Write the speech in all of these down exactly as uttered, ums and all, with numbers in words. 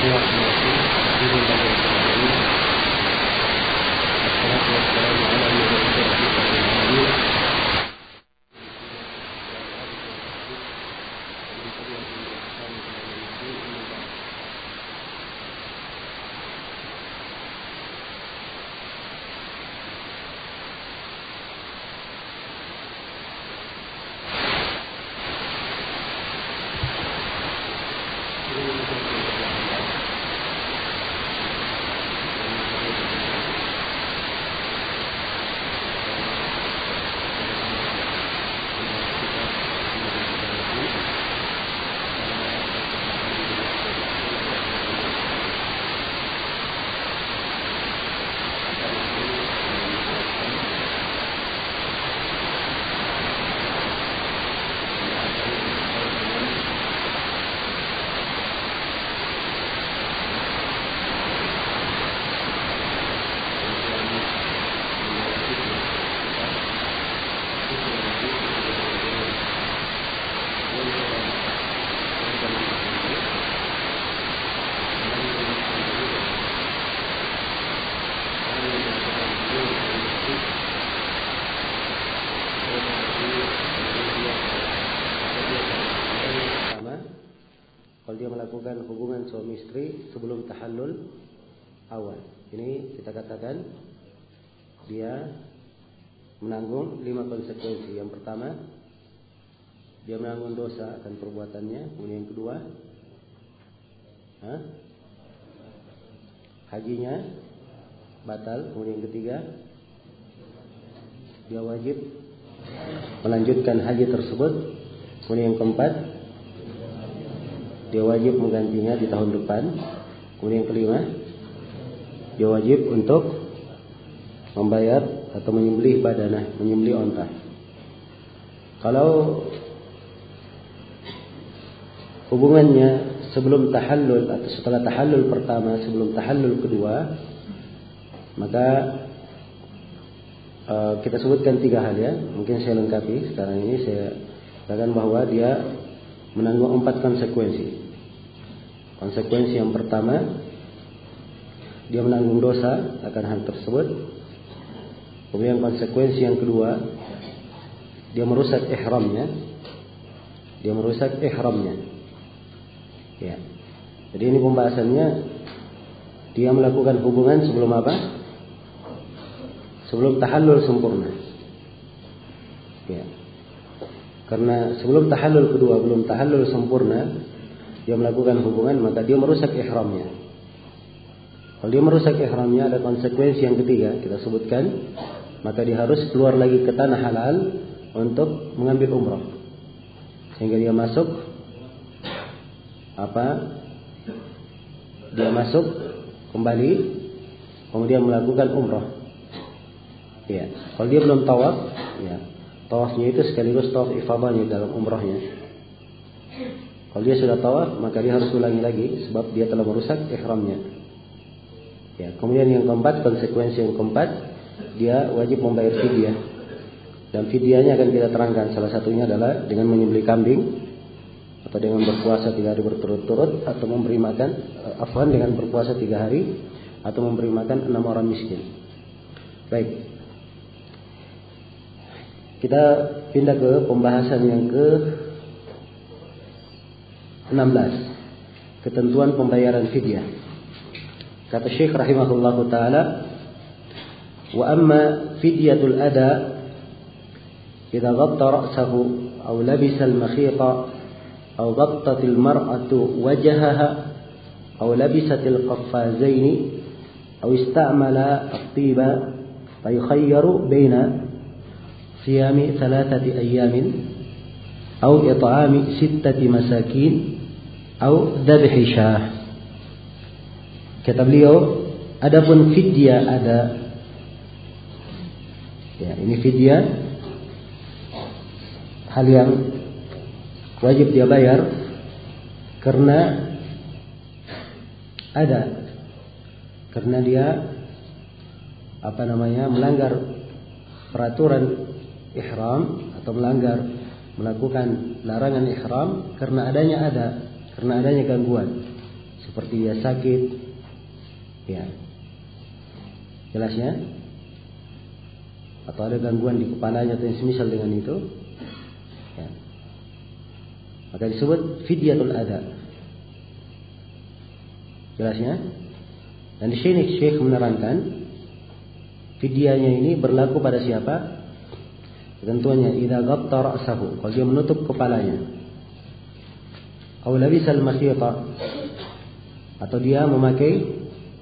kalau dia melakukan hubungan suami istri sebelum tahallul awal. Ini kita katakan dia menanggung lima konsekuensi. Yang pertama, dia menanggung dosa akan perbuatannya. Kemudian yang kedua, Hah? hajinya batal. Kemudian yang ketiga, dia wajib melanjutkan haji tersebut. Kemudian yang keempat, dia wajib menggantinya di tahun depan. Kemudian yang kelima, dia wajib untuk membayar atau menyembelih badanah, menyembelih onta. Kalau hubungannya sebelum tahallul atau setelah tahallul pertama, sebelum tahallul kedua, maka uh, kita sebutkan tiga hal ya. Mungkin saya lengkapi sekarang ini. Saya katakan bahwa dia menanggung empat konsekuensi. Konsekuensi yang pertama, dia menanggung dosa akan hal tersebut. Kemudian konsekuensi yang kedua, dia merusak ihramnya. Dia merusak ihramnya. Ya. Jadi ini pembahasannya, dia melakukan hubungan sebelum apa? Sebelum tahallul sempurna. Ya. Karena sebelum tahallul kedua, belum tahallul sempurna, dia melakukan hubungan, maka dia merusak ihramnya. Kalau dia merusak ihramnya, ada konsekuensi yang ketiga kita sebutkan, maka dia harus keluar lagi ke tanah halal untuk mengambil umrah, sehingga dia masuk apa? Dia masuk kembali, kemudian melakukan umrah. Ya, kalau dia belum tawaf, ya, tawafnya itu sekaligus tawaf ifadahnya dalam umrahnya. Kalau dia sudah tawaf, maka dia harus ulangi lagi sebab dia telah merusak ihramnya. Ya, kemudian yang keempat, konsekuensi yang keempat, dia wajib membayar fidyah. Dan fidyahnya akan kita terangkan. Salah satunya adalah dengan menyembelih kambing, atau dengan berpuasa tiga hari berturut-turut, atau memberi makan, afwan, dengan berpuasa tiga hari, atau memberi makan enam orang miskin. Baik, kita pindah ke pembahasan yang ke enam belas, ketentuan pembayaran fidyah. Kata Syekh rahimahullahu taala, wa amma fidyatul ada idza ghatta ra'sahu aw labisa al-makhita aw ghattat al-mar'atu wajhaha aw labisat al-qaffazain aw istamala at-tiba fa yukhayyaru baina siyami thalathati ayyamin aw it'ami sittati masakin aw dhabhi syah. Kata beliau, adapun fidyah ada, ya, ini fidyah hal yang wajib dia bayar karena ada, karena dia apa namanya melanggar peraturan ihram atau melanggar melakukan larangan ihram karena adanya ada, karena adanya gangguan. seperti dia sakit, ya, jelasnya, atau ada gangguan di kepalanya atau yang semisal dengan itu, ya, maka disebut fidyatul adha. Jelasnya. Dan di sini Syekh menerangkan fidyahnya ini berlaku pada siapa? Ketentuannya idza ghatta ra'sahu, kalau dia menutup kepalanya. Aw labisal makhita, atau dia memakai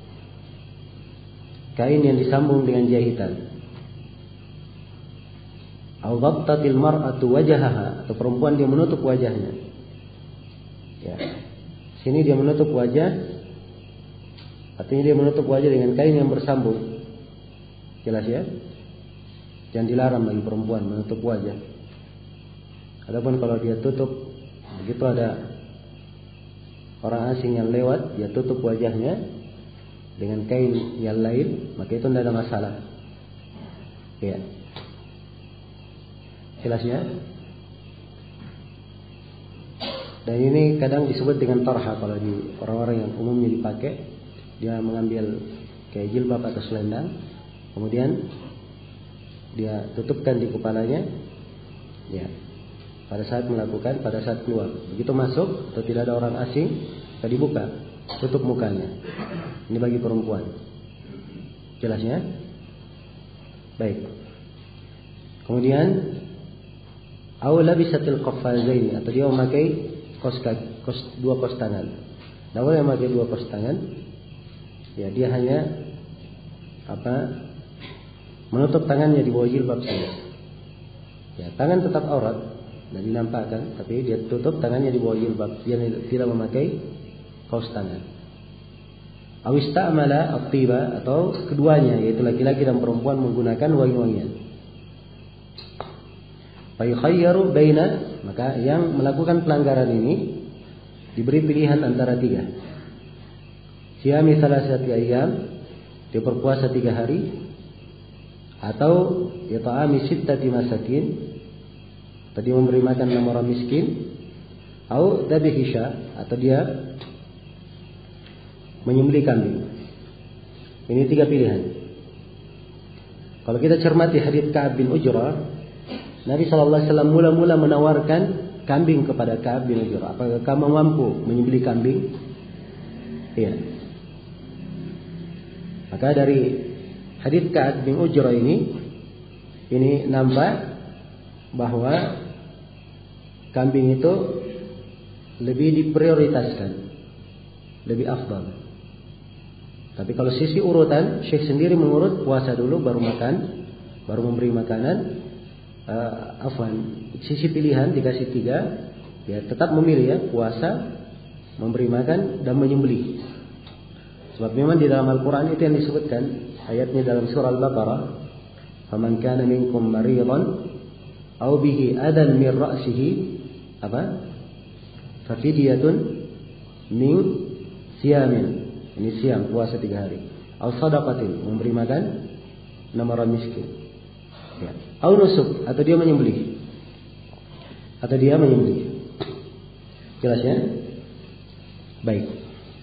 kain yang disambung dengan jahitan. Aw ghattatil mar'atu wajhaha, atau perempuan dia menutup wajahnya. Ya. Sini dia menutup wajah, artinya dia menutup wajah dengan kain yang bersambung. Jelas ya? Jangan dilarang bagi perempuan menutup wajah. Adapun kalau dia tutup, begitu ada orang asing yang lewat, dia tutup wajahnya dengan kain yang lain, maka itu tidak ada masalah. Ya. Jelas ya? Dan ini kadang disebut dengan tarha kalau di orang-orang yang umumnya dipakai. Dia mengambil kayak jilbab atau selendang, kemudian dia tutupkan di kepalanya, ya, pada saat melakukan, pada saat keluar. Begitu masuk atau tidak ada orang asing, kita dibuka, tutup mukanya. Ini bagi perempuan. Jelasnya? Baik. Kemudian aw labisatil qaffazaini, atau dia memakai kos, kos dua kos tangan. Tidak boleh memakai dua kos tangan. Ya, dia hanya apa? Menutup tangannya di bawah jilbab saja. Ya, tangan tetap aurat dan dinampakkan, tapi dia tutup tangannya di bawah jilbab. Dia tidak memakai kaos tangan. Aw istamala at-tiba, atau keduanya, yaitu laki-laki dan perempuan menggunakan wangi-wangian. Fa yukhayyaru baina, maka yang melakukan pelanggaran ini diberi pilihan antara tiga. Siyami salasati ayyam, dia berpuasa tiga hari, atau yata'ami sittati masakin, tadi memberi makan enam orang miskin, atau dhabihi sya, atau dia menyembelih kambing. Ini tiga pilihan. Kalau kita cermati hadits Ka'ab bin Ujrah, Nabi sallallahu alaihi wasallam mula-mula menawarkan kambing kepada Ka'ab bin Ujrah. Apakah kamu mampu menyembelih kambing? Iya. Maka dari hadits Ka'ab bin Ujrah ini, ini nampak bahwa kambing itu lebih diprioritaskan, lebih afdal. Tapi kalau sisi urutan, Syekh sendiri mengurut puasa dulu, baru makan, baru memberi makanan. Uh, afwan, sisi pilihan dikasih tiga, ya tetap memilih ya, puasa, memberi makan, dan menyembelih. Sebab memang di dalam Al-Quran itu yang disebutkan, ayatnya dalam surah Al-Baqarah, faman kana minkum maridan aw bihi adan min ra'sihi, apa? Fafidyatun min siyamin, ini siam, puasa tiga hari. Aw sadaqatin, memberi makan enam orang miskin. Ya. Aw nusuk, atau dia menyembelih, atau dia menyembelih. Jelas ya? Baik.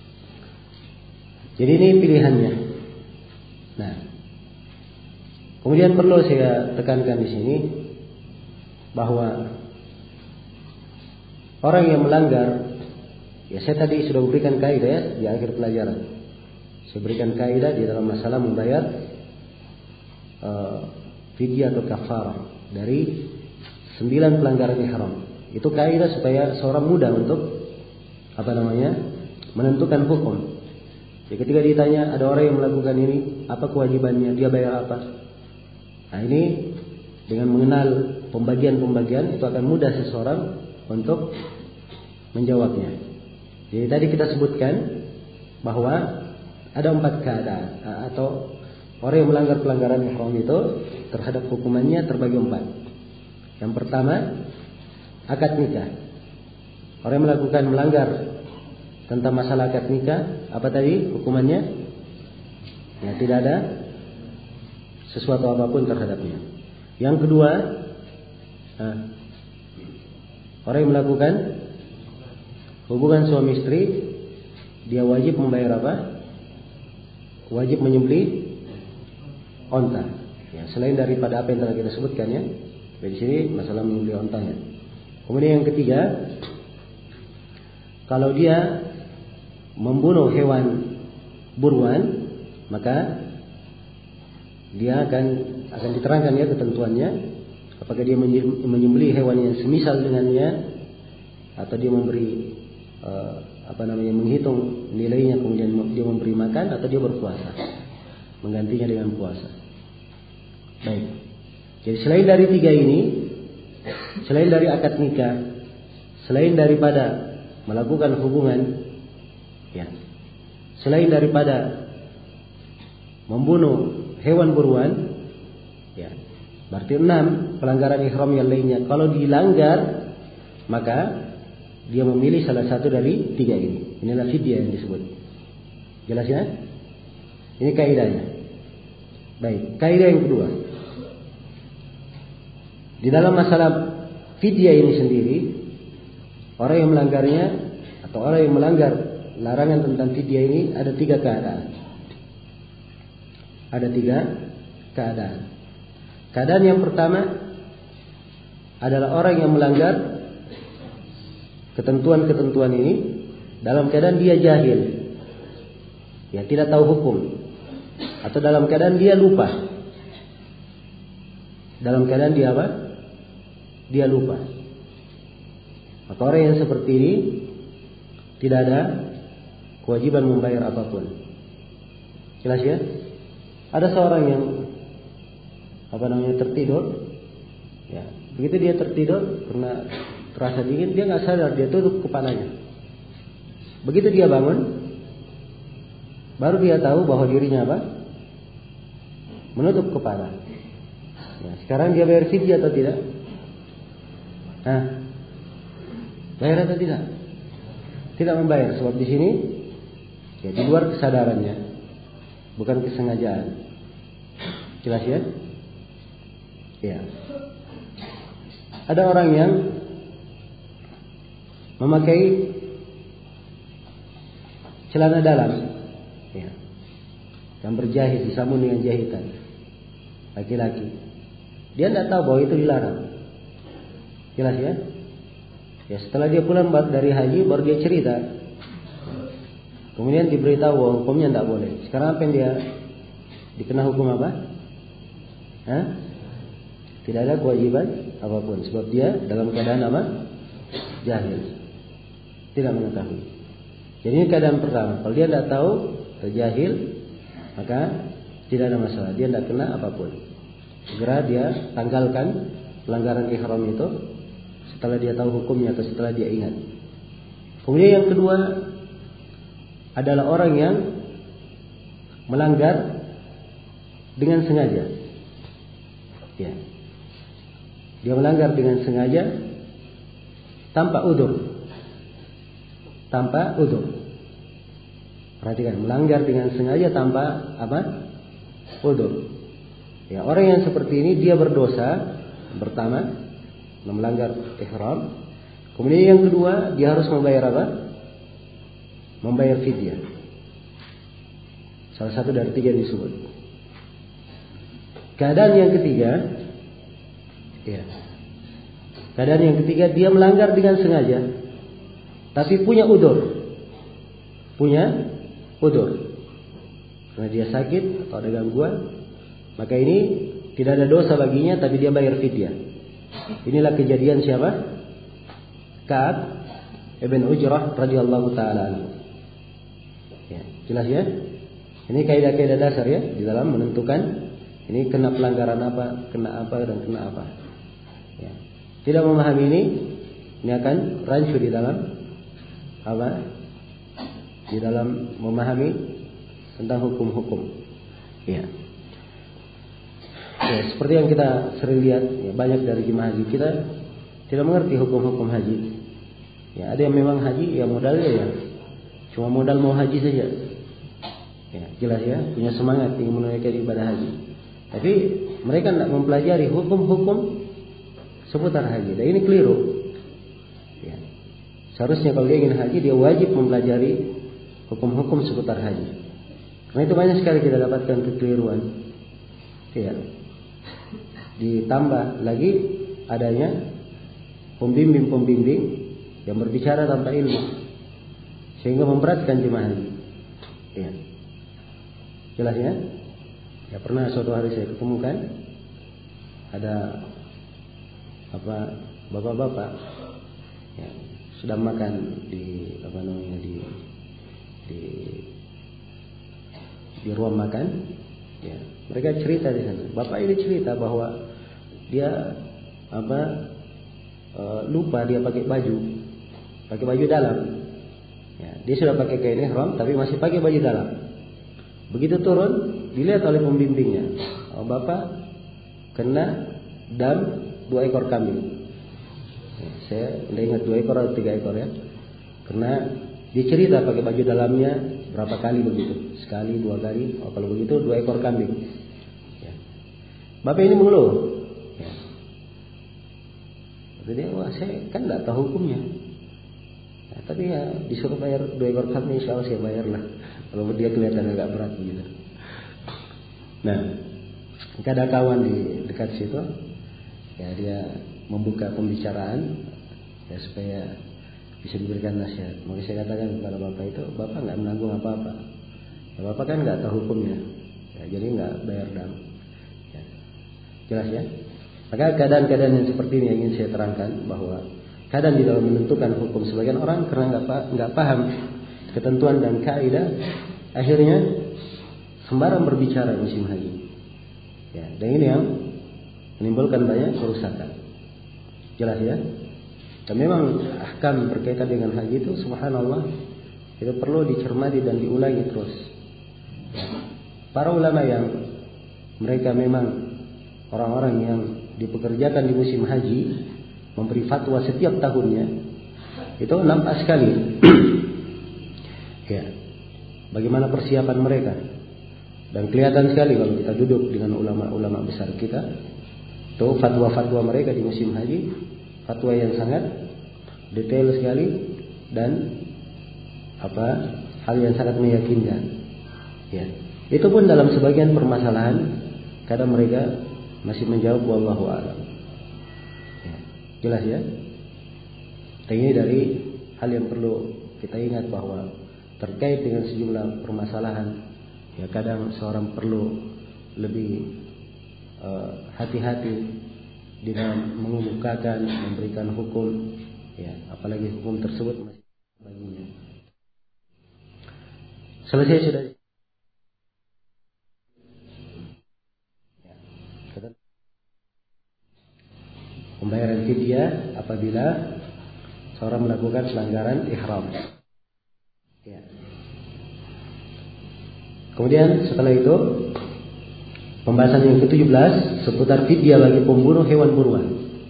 Jadi ini pilihannya. Nah, kemudian perlu saya tekankan di sini bahwa orang yang melanggar, ya saya tadi sudah berikan kaidah ya, di akhir pelajaran. Saya berikan kaidah di dalam masalah membayar uh, fidyah atau kafarah dari sembilan pelanggaran ihram. Itu kaidah supaya seorang mudah untuk apa namanya? Menentukan hukum. Jadi ketika ditanya ada orang yang melakukan ini, apa kewajibannya? Dia bayar apa? Nah, ini dengan mengenal pembagian-pembagian itu akan mudah seseorang untuk menjawabnya. Jadi tadi kita sebutkan bahwa ada empat keadaan, atau orang yang melanggar pelanggaran ihram itu terhadap hukumannya terbagi empat. Yang pertama, akad nikah. Orang yang melakukan melanggar tentang masalah akad nikah, apa tadi hukumannya? Ya, tidak ada sesuatu apapun terhadapnya. Yang kedua, nah, orang yang melakukan hubungan suami istri dia wajib membayar apa? Wajib menyembelih onta. Ya, selain daripada apa yang telah kita sebutkan ya. Di sini masalah menyembelih ontanya. Kemudian yang ketiga, kalau dia membunuh hewan buruan, maka dia akan akan diterangkan ya ketentuannya. Apakah dia menyembelih hewan yang semisal dengannya, atau dia memberi uh, apa namanya menghitung nilainya kemudian dia memberi makan, atau dia berpuasa menggantinya dengan puasa. Baik. Jadi selain dari tiga ini, selain dari akad nikah, selain daripada melakukan hubungan, ya, selain daripada membunuh hewan buruan, ya, berarti enam pelanggaran ihram yang lainnya. Kalau dilanggar, maka dia memilih salah satu dari tiga ini. Inilah fidyah yang disebut. Jelas ya? Ini kaidahnya. Baik, kaidah yang kedua. Di dalam masalah fidyah ini sendiri, orang yang melanggarnya atau orang yang melanggar larangan tentang fidyah ini ada tiga keadaan. Ada tiga keadaan. Keadaan yang pertama adalah orang yang melanggar ketentuan-ketentuan ini dalam keadaan dia jahil, ya, tidak tahu hukum, atau dalam keadaan dia lupa. Dalam keadaan dia apa? Dia lupa. Maka orang yang seperti ini tidak ada kewajiban membayar apapun. Jelas ya? Ada seorang yang apa namanya tertidur, ya, begitu dia tertidur karena terasa dingin, dia nggak sadar, dia tutup kepalanya. Begitu dia bangun, baru dia tahu bahwa dirinya apa? Menutup kepala. Ya, sekarang dia bayar fidyah atau tidak? Nah, bayar atau tidak? Tidak membayar, sebab di sini ya di luar kesadarannya, bukan kesengajaan. Jelas ya? Ya. Ada orang yang memakai celana dalam, ya, yang berjahit, disambung dengan jahitan, laki-laki. Dia tidak tahu bahwa itu dilarang. Jelas ya? Ya, setelah dia pulang dari haji baru dia cerita. Kemudian diberitahu bahwa hukumnya tidak boleh. Sekarang apa yang dia dikena hukum apa? Hah? Tidak ada kewajiban apapun, sebab dia dalam keadaan apa? Jahil, tidak mengetahui. Jadi ini keadaan pertama. Kalau dia tidak tahu, jahil, maka tidak ada masalah. Dia tidak kena apapun. Segera dia tanggalkan pelanggaran ihram itu setelah dia tahu hukumnya atau setelah dia ingat. Kemudian yang kedua adalah orang yang melanggar dengan sengaja. Ya. Dia melanggar dengan sengaja tanpa udzur. Tanpa udzur. Perhatikan, melanggar dengan sengaja tanpa apa? Udzur. Ya, orang yang seperti ini dia berdosa pertama, melanggar ihram. Kemudian yang kedua, dia harus membayar apa? Membayar fidyah. Salah satu dari tiga yang disebut. Keadaan yang ketiga, ya. Keadaan yang ketiga, dia melanggar dengan sengaja, tapi punya udzur. Punya udzur. Karena dia sakit atau ada gangguan, maka ini tidak ada dosa baginya, tapi dia bayar fidyah. Inilah kejadian siapa? Ka'ab ibn Ujrah radhiyallahu taala anhu. Ya, jelas ya? Ini kaidah-kaidah dasar ya di dalam menentukan ini kena pelanggaran apa, kena apa dan kena apa. Ya. Tidak memahami ini, ini akan rancu di dalam apa? Di dalam memahami tentang hukum-hukum. Ya. Ya, seperti yang kita sering lihat, ya, banyak dari jemaah haji kita tidak mengerti hukum-hukum haji. Ya, ada yang memang haji, ya modalnya ya cuma modal mau haji saja. Ya, jelas ya, punya semangat ingin menunaikan ibadah haji. Tapi mereka tidak mempelajari hukum-hukum seputar haji. Dan ini keliru. Ya. Seharusnya kalau dia ingin haji, dia wajib mempelajari hukum-hukum seputar haji. Karena itu banyak sekali kita dapatkan kekeliruan. Ya. Ditambah lagi adanya pembimbing-pembimbing yang berbicara tanpa ilmu, sehingga memberatkan jemaah haji. Ya. Jelas ya? Ya, pernah suatu hari saya ketemukan ada apa bapak-bapak ya, sedang makan di apa namanya di di di ruang makan. Ya, mereka cerita di sana. Bapak ini cerita bahwa dia apa e, lupa dia pakai baju, pakai baju dalam. Ya, dia sudah pakai kain ihram tapi masih pakai baju dalam. Begitu turun, dilihat oleh pembimbingnya, oh, bapak kena dam dua ekor kambing. Ya, saya tidak ingat dua ekor atau tiga ekor ya. Karena dia cerita pakai baju dalamnya berapa kali begitu, sekali, dua kali. Oh, kalau begitu dua ekor kambing. Ya. Bapak ini mengeluh. Ya. Jadi wah saya kan tidak tahu hukumnya. Ya, tapi ya disuruh bayar dua ekor kambing, insya Allah saya bayar lah. Kalau dia kelihatan agak berat gitu. Nah, ada kawan di dekat situ, ya dia membuka pembicaraan, ya supaya bisa diberikan nasihat. Maka saya katakan kepada bapak itu, bapak nggak menanggung apa-apa. Ya, bapak kan nggak tahu hukumnya, ya, jadi nggak bayar dam. Ya. Jelas ya? Maka keadaan-keadaan yang seperti ini yang ingin saya terangkan, bahwa kadang di dalam menentukan hukum sebagian orang karena nggak nggak paham ketentuan dan kaidah, akhirnya sembarang berbicara musim haji. Ya, dan ini yang menimbulkan banyak kerusakan. Jelas ya? Dan memang ahkam berkaitan dengan haji itu subhanallah itu perlu dicermati dan diulangi terus. Ya. Para ulama yang mereka memang orang-orang yang dipekerjakan di musim haji memberi fatwa setiap tahunnya itu nampak sekali. Ya, bagaimana persiapan mereka, dan kelihatan sekali kalau kita duduk dengan ulama-ulama besar kita, tuh fatwa-fatwa mereka di musim haji, fatwa yang sangat detail sekali dan apa hal yang sangat meyakinkan. Ya, itu pun dalam sebagian permasalahan kadang mereka masih menjawab wallahu a'lam. Ya, jelas ya. Dan ini dari hal yang perlu kita ingat bahwa terkait dengan sejumlah permasalahan, ya kadang seorang perlu lebih uh, hati-hati di dalam mengemukakan, memberikan hukum, ya apalagi hukum tersebut masih baginya. Selesai sudah. Ya, pembayaran fidyah apabila seorang melakukan pelanggaran ihram. Ya. Kemudian setelah itu pembahasan yang ketujuh belas seputar fidyah bagi pembunuh hewan buruan.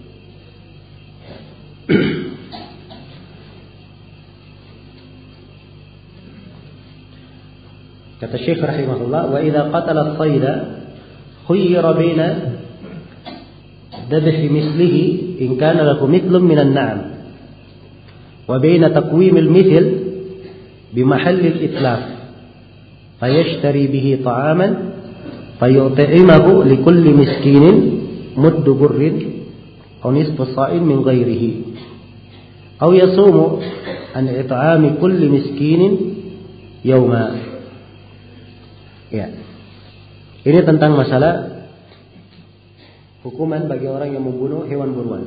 Kata Syekh rahimahullah, wa idza qatala as-sayda khayyara baina dhabhi mislihi in kana lahu mithlun min an-na'am wa baina taqwim al-mithl بمحل الإتلاف فيشتري به طعاما فيطعمه لكل مسكين مد بر أو نصف صاع من غيره أو يصوم عن إطعام كل مسكين يوما. Ya, ini tentang masalah hukuman bagi orang yang membunuh hewan buruan.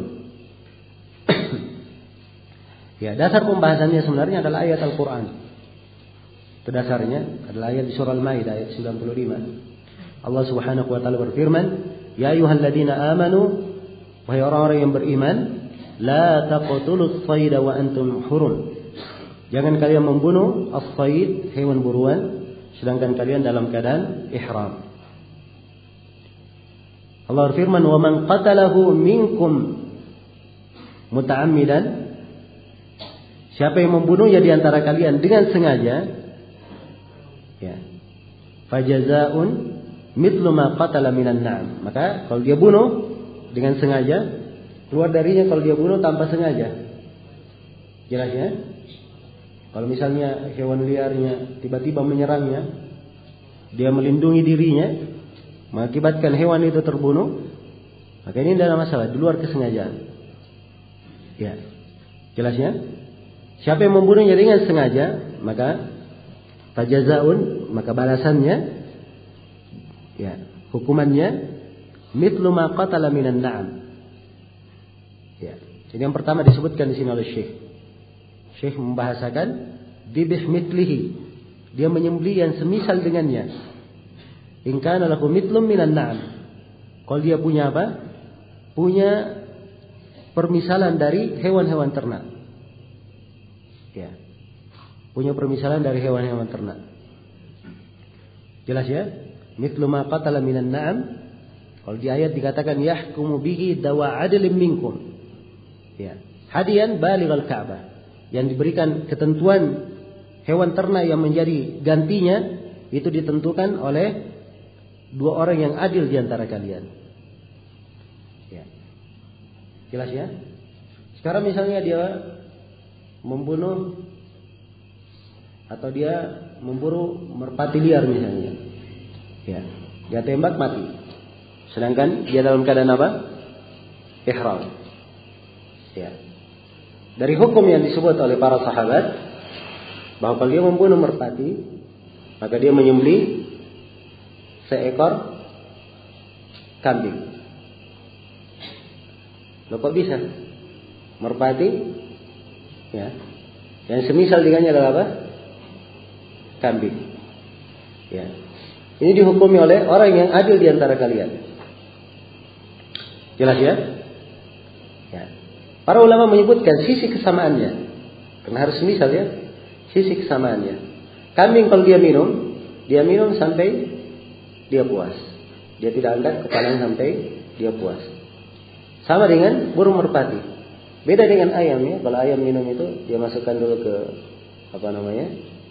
Ya, dasar pembahasannya sebenarnya adalah ayat Al-Quran. Itu dasarnya adalah ayat di surah Al-Maidah ayat sembilan puluh lima. Allah Subhanahu wa taala berfirman, "Ya ayyuhalladzina amanu, wahai orang-orang yang beriman, la taqtulus sayda wa antum hurum." Jangan kalian membunuh as-sayd, hewan buruan, sedangkan kalian dalam keadaan ihram. Allah berfirman, "Wa man qatalahu minkum muta'ammidan." Siapa yang membunuhnya di antara kalian dengan sengaja, ya, fajazaun mithlu ma qatala minan na'am. Maka kalau dia bunuh dengan sengaja, keluar darinya kalau dia bunuh tanpa sengaja. Jelas ya? Kalau misalnya hewan liarnya tiba-tiba menyerangnya, dia melindungi dirinya, mengakibatkan hewan itu terbunuh, maka ini tidak ada masalah, di luar kesengajaan. Ya, jelasnya? Siapa yang membunuhnya dengan sengaja, maka fajazaun, maka balasannya, ya, hukumannya mithlu ma qatala minan na'am. Ya. Jadi yang pertama disebutkan di sini oleh Syekh. Syekh membahasakan dibih mithlihi. Dia menyembelih yang semisal dengannya. In kana lahu mithlum minan na'am. Kalau dia punya apa? Punya permisalan dari hewan-hewan ternak. Ya. Punya permisalan dari hewan-hewan ternak. Jelas ya? Mithlu ma qatala minan na'am. Kalau di ayat dikatakan yahkumu bihi dawa adlin minkum. Ya, hadiyan balighal Ka'bah. Yang diberikan ketentuan hewan ternak yang menjadi gantinya itu ditentukan oleh dua orang yang adil di antara kalian. Ya. Jelas ya? Sekarang misalnya dia membunuh atau dia memburu merpati liar misalnya. Ya, dia tembak mati. Sedangkan dia dalam keadaan apa? Ihram. Ya. Dari hukum yang disebut oleh para sahabat, bahwa kalau dia membunuh merpati, maka dia menyembelih seekor kambing. Loh kok bisa? Merpati, ya, yang semisal dengannya adalah apa? Kambing. Ya. Ini dihukumi oleh orang yang adil di antara kalian. Jelas ya? Ya. Para ulama menyebutkan sisi kesamaannya. Karena harus misal ya. Sisi kesamaannya. Kambing kalau dia minum, dia minum sampai dia puas. Dia tidak angkat kepalanya sampai dia puas. Sama dengan burung merpati. Beda dengan ayam ya. Kalau ayam minum itu dia masukkan dulu ke apa namanya?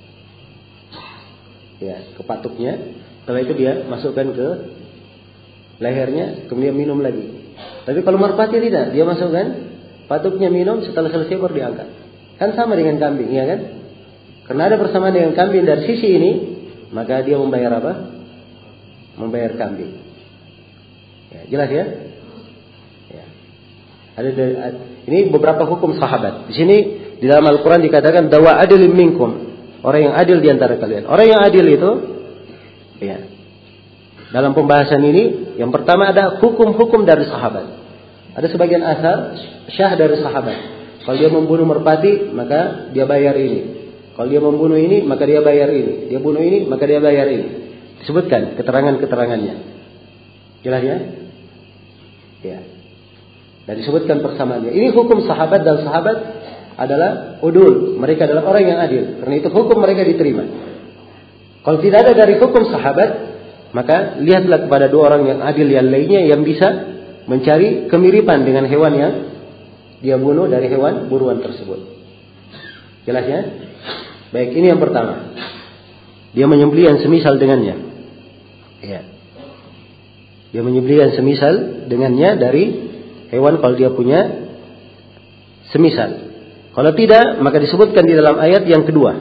Ya, ke patuknya. Setelah itu dia masukkan ke lehernya, kemudian minum lagi. Tapi kalau merpati tidak, dia masukkan patuknya minum, setelah selesai baru diangkat. Kan sama dengan kambing, ya kan? Karena ada persamaan dengan kambing dari sisi ini, maka dia membayar apa? Membayar kambing. Ya, jelas ya? Ya. Ada dari, ini beberapa hukum sahabat. Di sini di dalam Al-Quran dikatakan dawa adilin minkum, orang yang adil di antara kalian. Orang yang adil itu, ya. Dalam pembahasan ini, yang pertama ada hukum-hukum dari sahabat. Ada sebagian asar syah dari sahabat. Kalau dia membunuh merpati, maka dia bayar ini. Kalau dia membunuh ini, maka dia bayar ini. Dia bunuh ini, maka dia bayar ini. Disebutkan keterangan-keterangannya. Jelas ya? Ya. Dan disebutkan persamaannya. Ini hukum sahabat, dan sahabat adalah udul. Mereka adalah orang yang adil. Karena itu hukum mereka diterima. Kalau tidak ada dari hukum sahabat, maka lihatlah kepada dua orang yang adil yang lainnya yang bisa mencari kemiripan dengan hewan yang dia bunuh dari hewan buruan tersebut. Jelas ya? Baik, ini yang pertama. Dia menyembelih yang semisal dengannya. Ya. Dia menyembelih yang semisal dengannya dari hewan kalau dia punya semisal. Kalau tidak, maka disebutkan di dalam ayat yang kedua.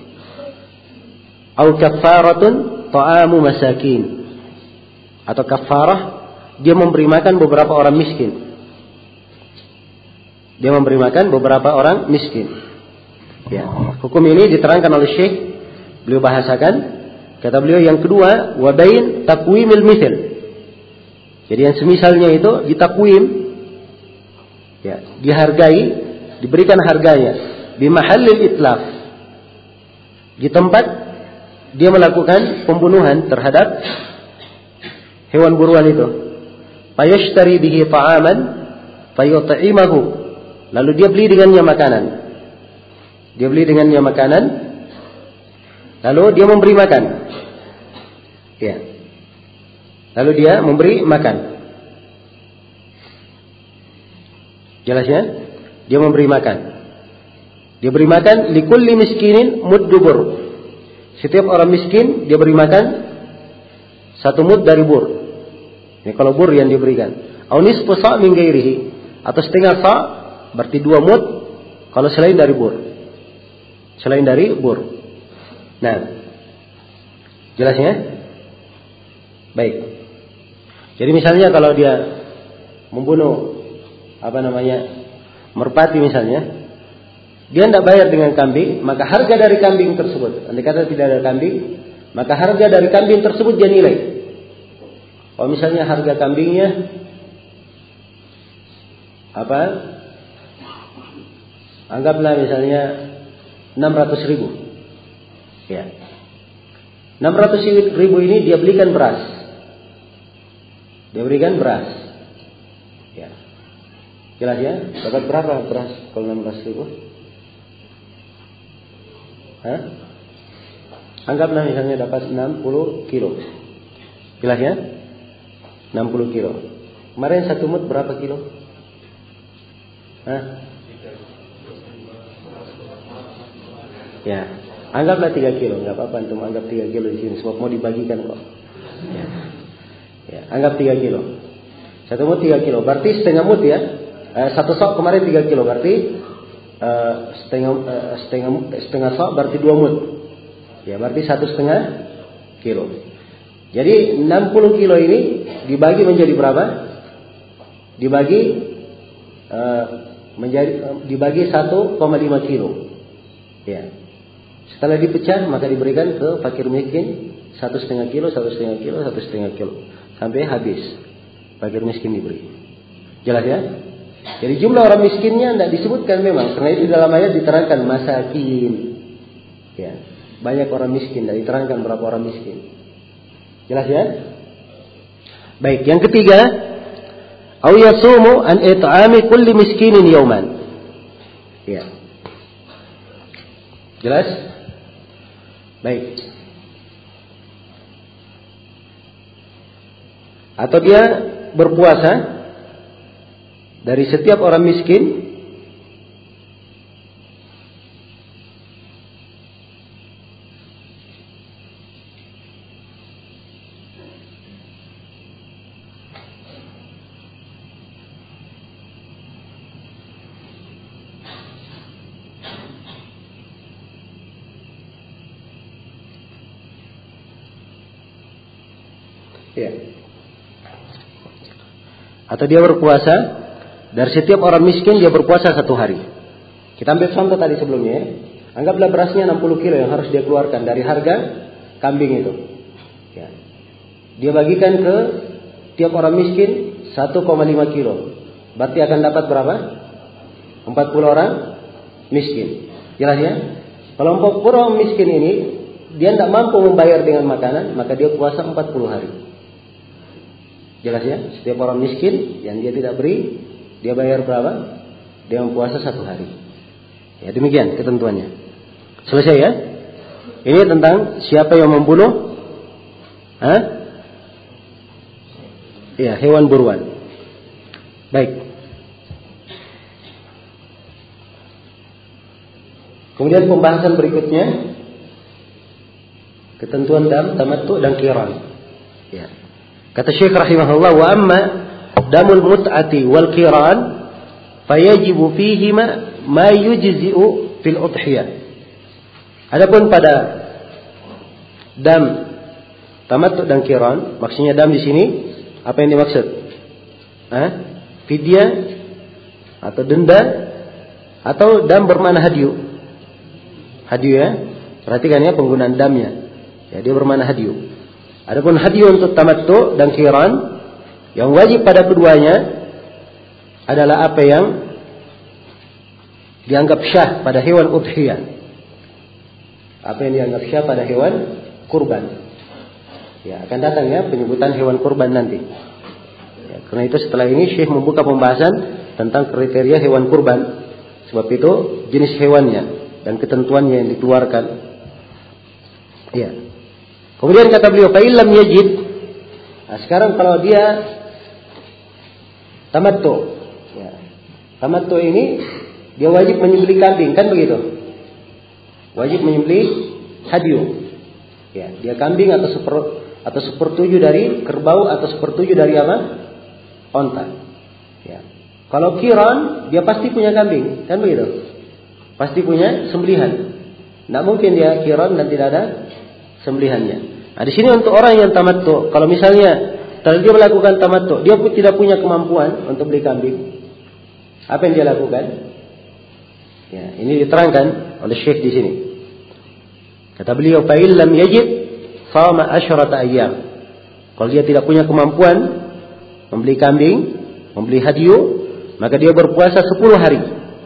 Au kaffaratun ta'amu masakin, atau kafarah, dia memberi makan beberapa orang miskin. Dia memberi makan beberapa orang miskin. Ya, hukum ini diterangkan oleh Syekh. Beliau bahasakan, kata beliau yang kedua, wabain takwimil mithil. Jadi yang semisalnya itu ditakwim, ya, dihargai, diberikan harganya, bimahallil itlaf, di tempat dia melakukan pembunuhan terhadap hewan buruan itu. Fayashtari bihi ta'aman fayut'imahu. Lalu dia beli dengannya makanan. Dia beli dengannya makanan. Lalu dia memberi makan. Ya. Lalu dia memberi makan. Jelasnya? Dia memberi makan. Dia beri makan likulli miskinin muddubur. Setiap orang miskin dia beri makan satu mud dari bur. Ini kalau bur yang diberikan. Au nisfu sa' min ghairihi, atau setengah sa' berarti dua mud kalau selain dari bur. selain dari bur. Nah, jelasnya? Baik. Jadi misalnya kalau dia membunuh apa namanya merpati misalnya, dia tidak bayar dengan kambing, maka harga dari kambing tersebut, andai kata tidak ada kambing, maka harga dari kambing tersebut dia nilai. Kalau misalnya harga kambingnya apa? Anggaplah misalnya enam ratus ribu. Ya. enam ratus ribu ini dia belikan beras. Dia berikan beras. Ya. Jelas ya? Dapat berapa beras kalau enam ratus ribu? Hah? Anggaplah misalnya dapat enam puluh kilo. Jelas ya? enam puluh kilo. Kemarin satu mut berapa kilo? Hah? Ya, anggaplah tiga kilo, nggak apa-apa antum anggap tiga kilo di sini, sebab mau dibagikan kok. Ya, ya anggap tiga kilo. Satu mut tiga kilo, berarti setengah mut ya. Eh, satu sok kemarin tiga kilo, berarti eh, setengah eh, setengah setengah sok berarti dua mut. Ya, berarti satu setengah kilo. Jadi enam puluh kilo ini dibagi menjadi berapa? Dibagi eh, menjadi dibagi satu koma lima kilo. Ya. Setelah dipecah maka diberikan ke fakir miskin satu setengah kilo, satu setengah kilo, satu setengah kilo sampai habis. Fakir miskin diberi. Jelas ya? Jadi jumlah orang miskinnya tidak disebutkan memang, karena itu dalam ayat diterangkan masakin. Ya. Banyak orang miskin, tidak diterangkan berapa orang miskin. Jelas ya? Baik, yang ketiga, au yasumu an it'ami kulli miskinin yawman. Ya. Jelas? Baik. Atau dia berpuasa dari setiap orang miskin ya. Atau dia berpuasa dari setiap orang miskin, dia berpuasa satu hari. Kita ambil contoh tadi sebelumnya ya. Anggaplah berasnya enam puluh kilo yang harus dia keluarkan dari harga kambing itu ya. Dia bagikan ke tiap orang miskin satu koma lima kilo. Berarti akan dapat berapa? empat puluh orang miskin. Jelas ya? Kalau empat puluh orang miskin ini dia tidak mampu membayar dengan makanan, maka dia puasa empat puluh hari. Jelas ya? Setiap orang miskin yang dia tidak beri, dia bayar berapa? Dia mempuasa satu hari. Ya, demikian ketentuannya. Selesai ya? Ini tentang siapa yang membunuh Hah? Ya, hewan buruan. Baik. Kemudian pembahasan berikutnya, ketentuan dam, tamattu dan qiran. Ya. Kata Syekh rahimahullah, wa amma damul mut'ati wal qiran fayajibu fihima ma yujzi'u fil udhiyah. Adapun pada dam, tamattu dan qiran, maksudnya dam di sini apa yang dimaksud? Hah? Fidyah atau denda atau dam bermakna hadyu? Hadyu ya. Perhatikan ya penggunaan damnya. Ya, dia bermakna hadyu. Adapun hadyu untuk tamattu dan qiran, yang wajib pada keduanya adalah apa yang dianggap syah pada hewan udhiyah. Apa yang dianggap syah pada hewan kurban. Ya, akan datang ya penyebutan hewan kurban nanti. Ya, karena itu setelah ini Syekh membuka pembahasan tentang kriteria hewan kurban. Sebab itu jenis hewannya dan ketentuannya yang dikeluarkan. Ya. Kemudian kata beliau, fa illam yajid. Nah, sekarang kalau dia tamattu, ya. Tamattu ini dia wajib menyembelih kambing, kan begitu? Wajib menyembelih hadyu. Ya, dia kambing atau seper atau sepertujuh dari kerbau atau sepertujuh dari apa? Onta. Ya. Kalau qiran, dia pasti punya kambing, kan begitu? Pasti punya sembelihan. Tidak mungkin dia qiran dan tidak ada sembelihannya. Nah, di sini untuk orang yang tamattu, kalau misalnya kalau dia melakukan tamattu, dia pun tidak punya kemampuan untuk beli kambing, apa yang dia lakukan? Ya, ini diterangkan oleh Syekh di sini. Kata beliau, "Fa in lam yajid shama asyrata ayyam." Kalau dia tidak punya kemampuan membeli kambing, membeli hadyu, maka dia berpuasa sepuluh hari.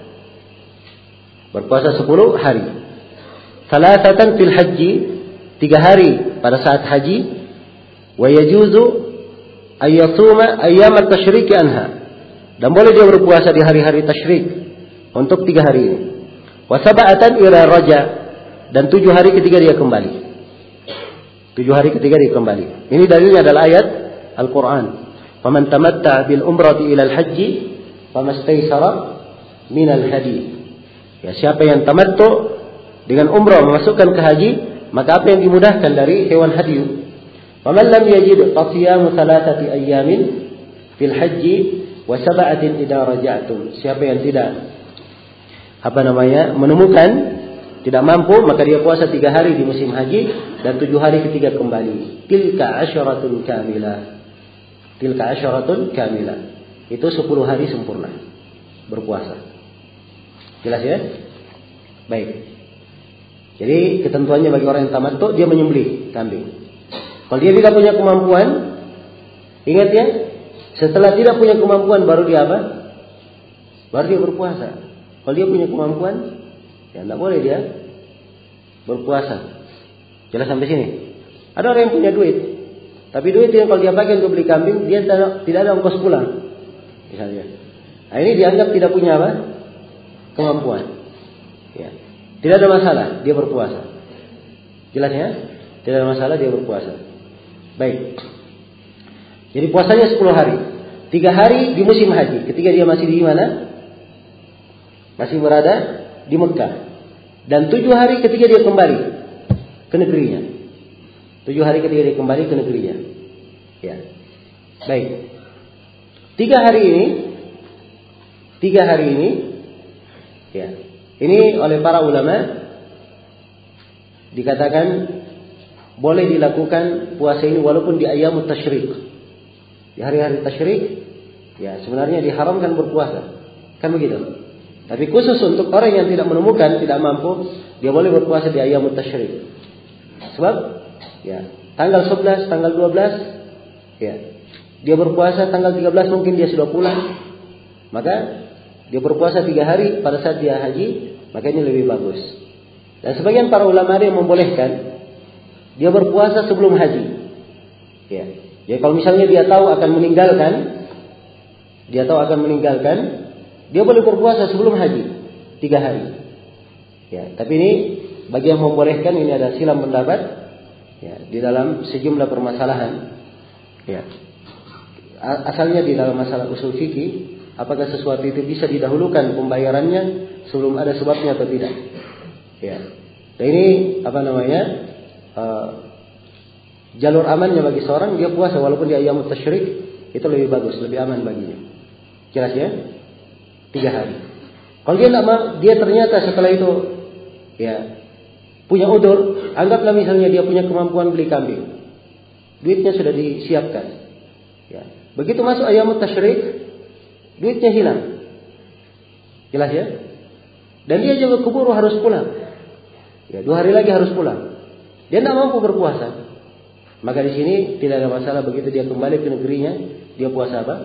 Berpuasa sepuluh hari. Salasatan fil haji, tiga hari pada saat haji, wa yajuzu ayyasuma ayyam at-tasyrik anha. Dan boleh dia berpuasa di hari-hari tasyrik untuk tiga hari ini. Wa sab'atan ila raja, dan tujuh hari ketika dia kembali. Tujuh hari ketika dia kembali. Ini dalilnya adalah ayat Al-Quran. Faman tamatta bil umrati ila al-hajji famastaysara min al-hadi. Ya, siapa yang tamattu dengan umrah memasukkan ke haji, maka apa yang dimudahkan dari hewan hadyu. Faman lam yajid fasiyamu thalathati ayyamin fil hajji wa sab'atin idza raja'tum. Siapa yang tidak apa namanya menemukan, tidak mampu, maka dia puasa tiga hari di musim haji dan tujuh hari ketika kembali. Tilka asyaratun kamilah. Tilka asyaratun kamilah. Itu sepuluh hari sempurna berpuasa. Jelas ya? Baik. Jadi ketentuannya bagi orang yang tamattu, dia menyembelih kambing. Kalau dia tidak punya kemampuan, ingat ya, setelah tidak punya kemampuan baru dia apa? Baru dia berpuasa. Kalau dia punya kemampuan, ya tidak boleh dia berpuasa. Jelas sampai sini? Ada orang yang punya duit, tapi duit yang kalau dia pakai untuk beli kambing, dia tidak ada ongkos pulang, misalnya. Nah, ini dianggap tidak punya apa? Kemampuan. Ya. Tidak ada masalah dia berpuasa. Jelas ya? Tidak ada masalah dia berpuasa. Baik. Jadi puasanya sepuluh hari. tiga hari di musim haji, ketika dia masih di mana? Masih berada di Mekah. Dan tujuh hari ketika dia kembali ke negerinya. Tujuh hari ketika dia kembali ke negerinya. Ya. Baik. Tiga hari ini, tiga hari ini, ya. Ini oleh para ulama dikatakan boleh dilakukan puasa ini walaupun di ayyamut tasyrik. Di hari-hari tasyrik, ya sebenarnya diharamkan berpuasa. Kan begitu? Tapi khusus untuk orang yang tidak menemukan, tidak mampu, dia boleh berpuasa di ayyamut tasyrik. Sebab ya, tanggal sebelas, tanggal dua belas, ya. Dia berpuasa, tanggal tiga belas mungkin dia sudah pulang. Maka dia berpuasa tiga hari pada saat dia haji, maka ini lebih bagus. Dan sebagian para ulama ada yang membolehkan dia berpuasa sebelum haji. Ya. Jadi kalau misalnya dia tahu akan meninggalkan, dia tahu akan meninggalkan, dia boleh berpuasa sebelum haji tiga hari. Ya, tapi ini bagi yang membolehkan, ini ada silam pendapat ya, di dalam sejumlah permasalahan. Ya. Asalnya di dalam masalah usul fikih, apakah sesuatu itu bisa didahulukan pembayarannya sebelum ada sebabnya atau tidak? Ya. Dan ini apa namanya? Uh, jalur amannya bagi seorang, dia puasa walaupun di ayyamut tasyrik, itu lebih bagus, lebih aman baginya. Jelas ya? Tiga hari. Kalau dia tidak mau, dia ternyata setelah itu ya punya udur, anggaplah misalnya dia punya kemampuan beli kambing, duitnya sudah disiapkan. Ya. Begitu masuk ayyamut tasyrik, duitnya hilang. Jelas ya? Dan dia juga keburu harus pulang. Ya, dua hari lagi harus pulang. Dia tidak mampu berpuasa. Maka di sini tidak ada masalah, begitu dia kembali ke negerinya, dia puasa apa?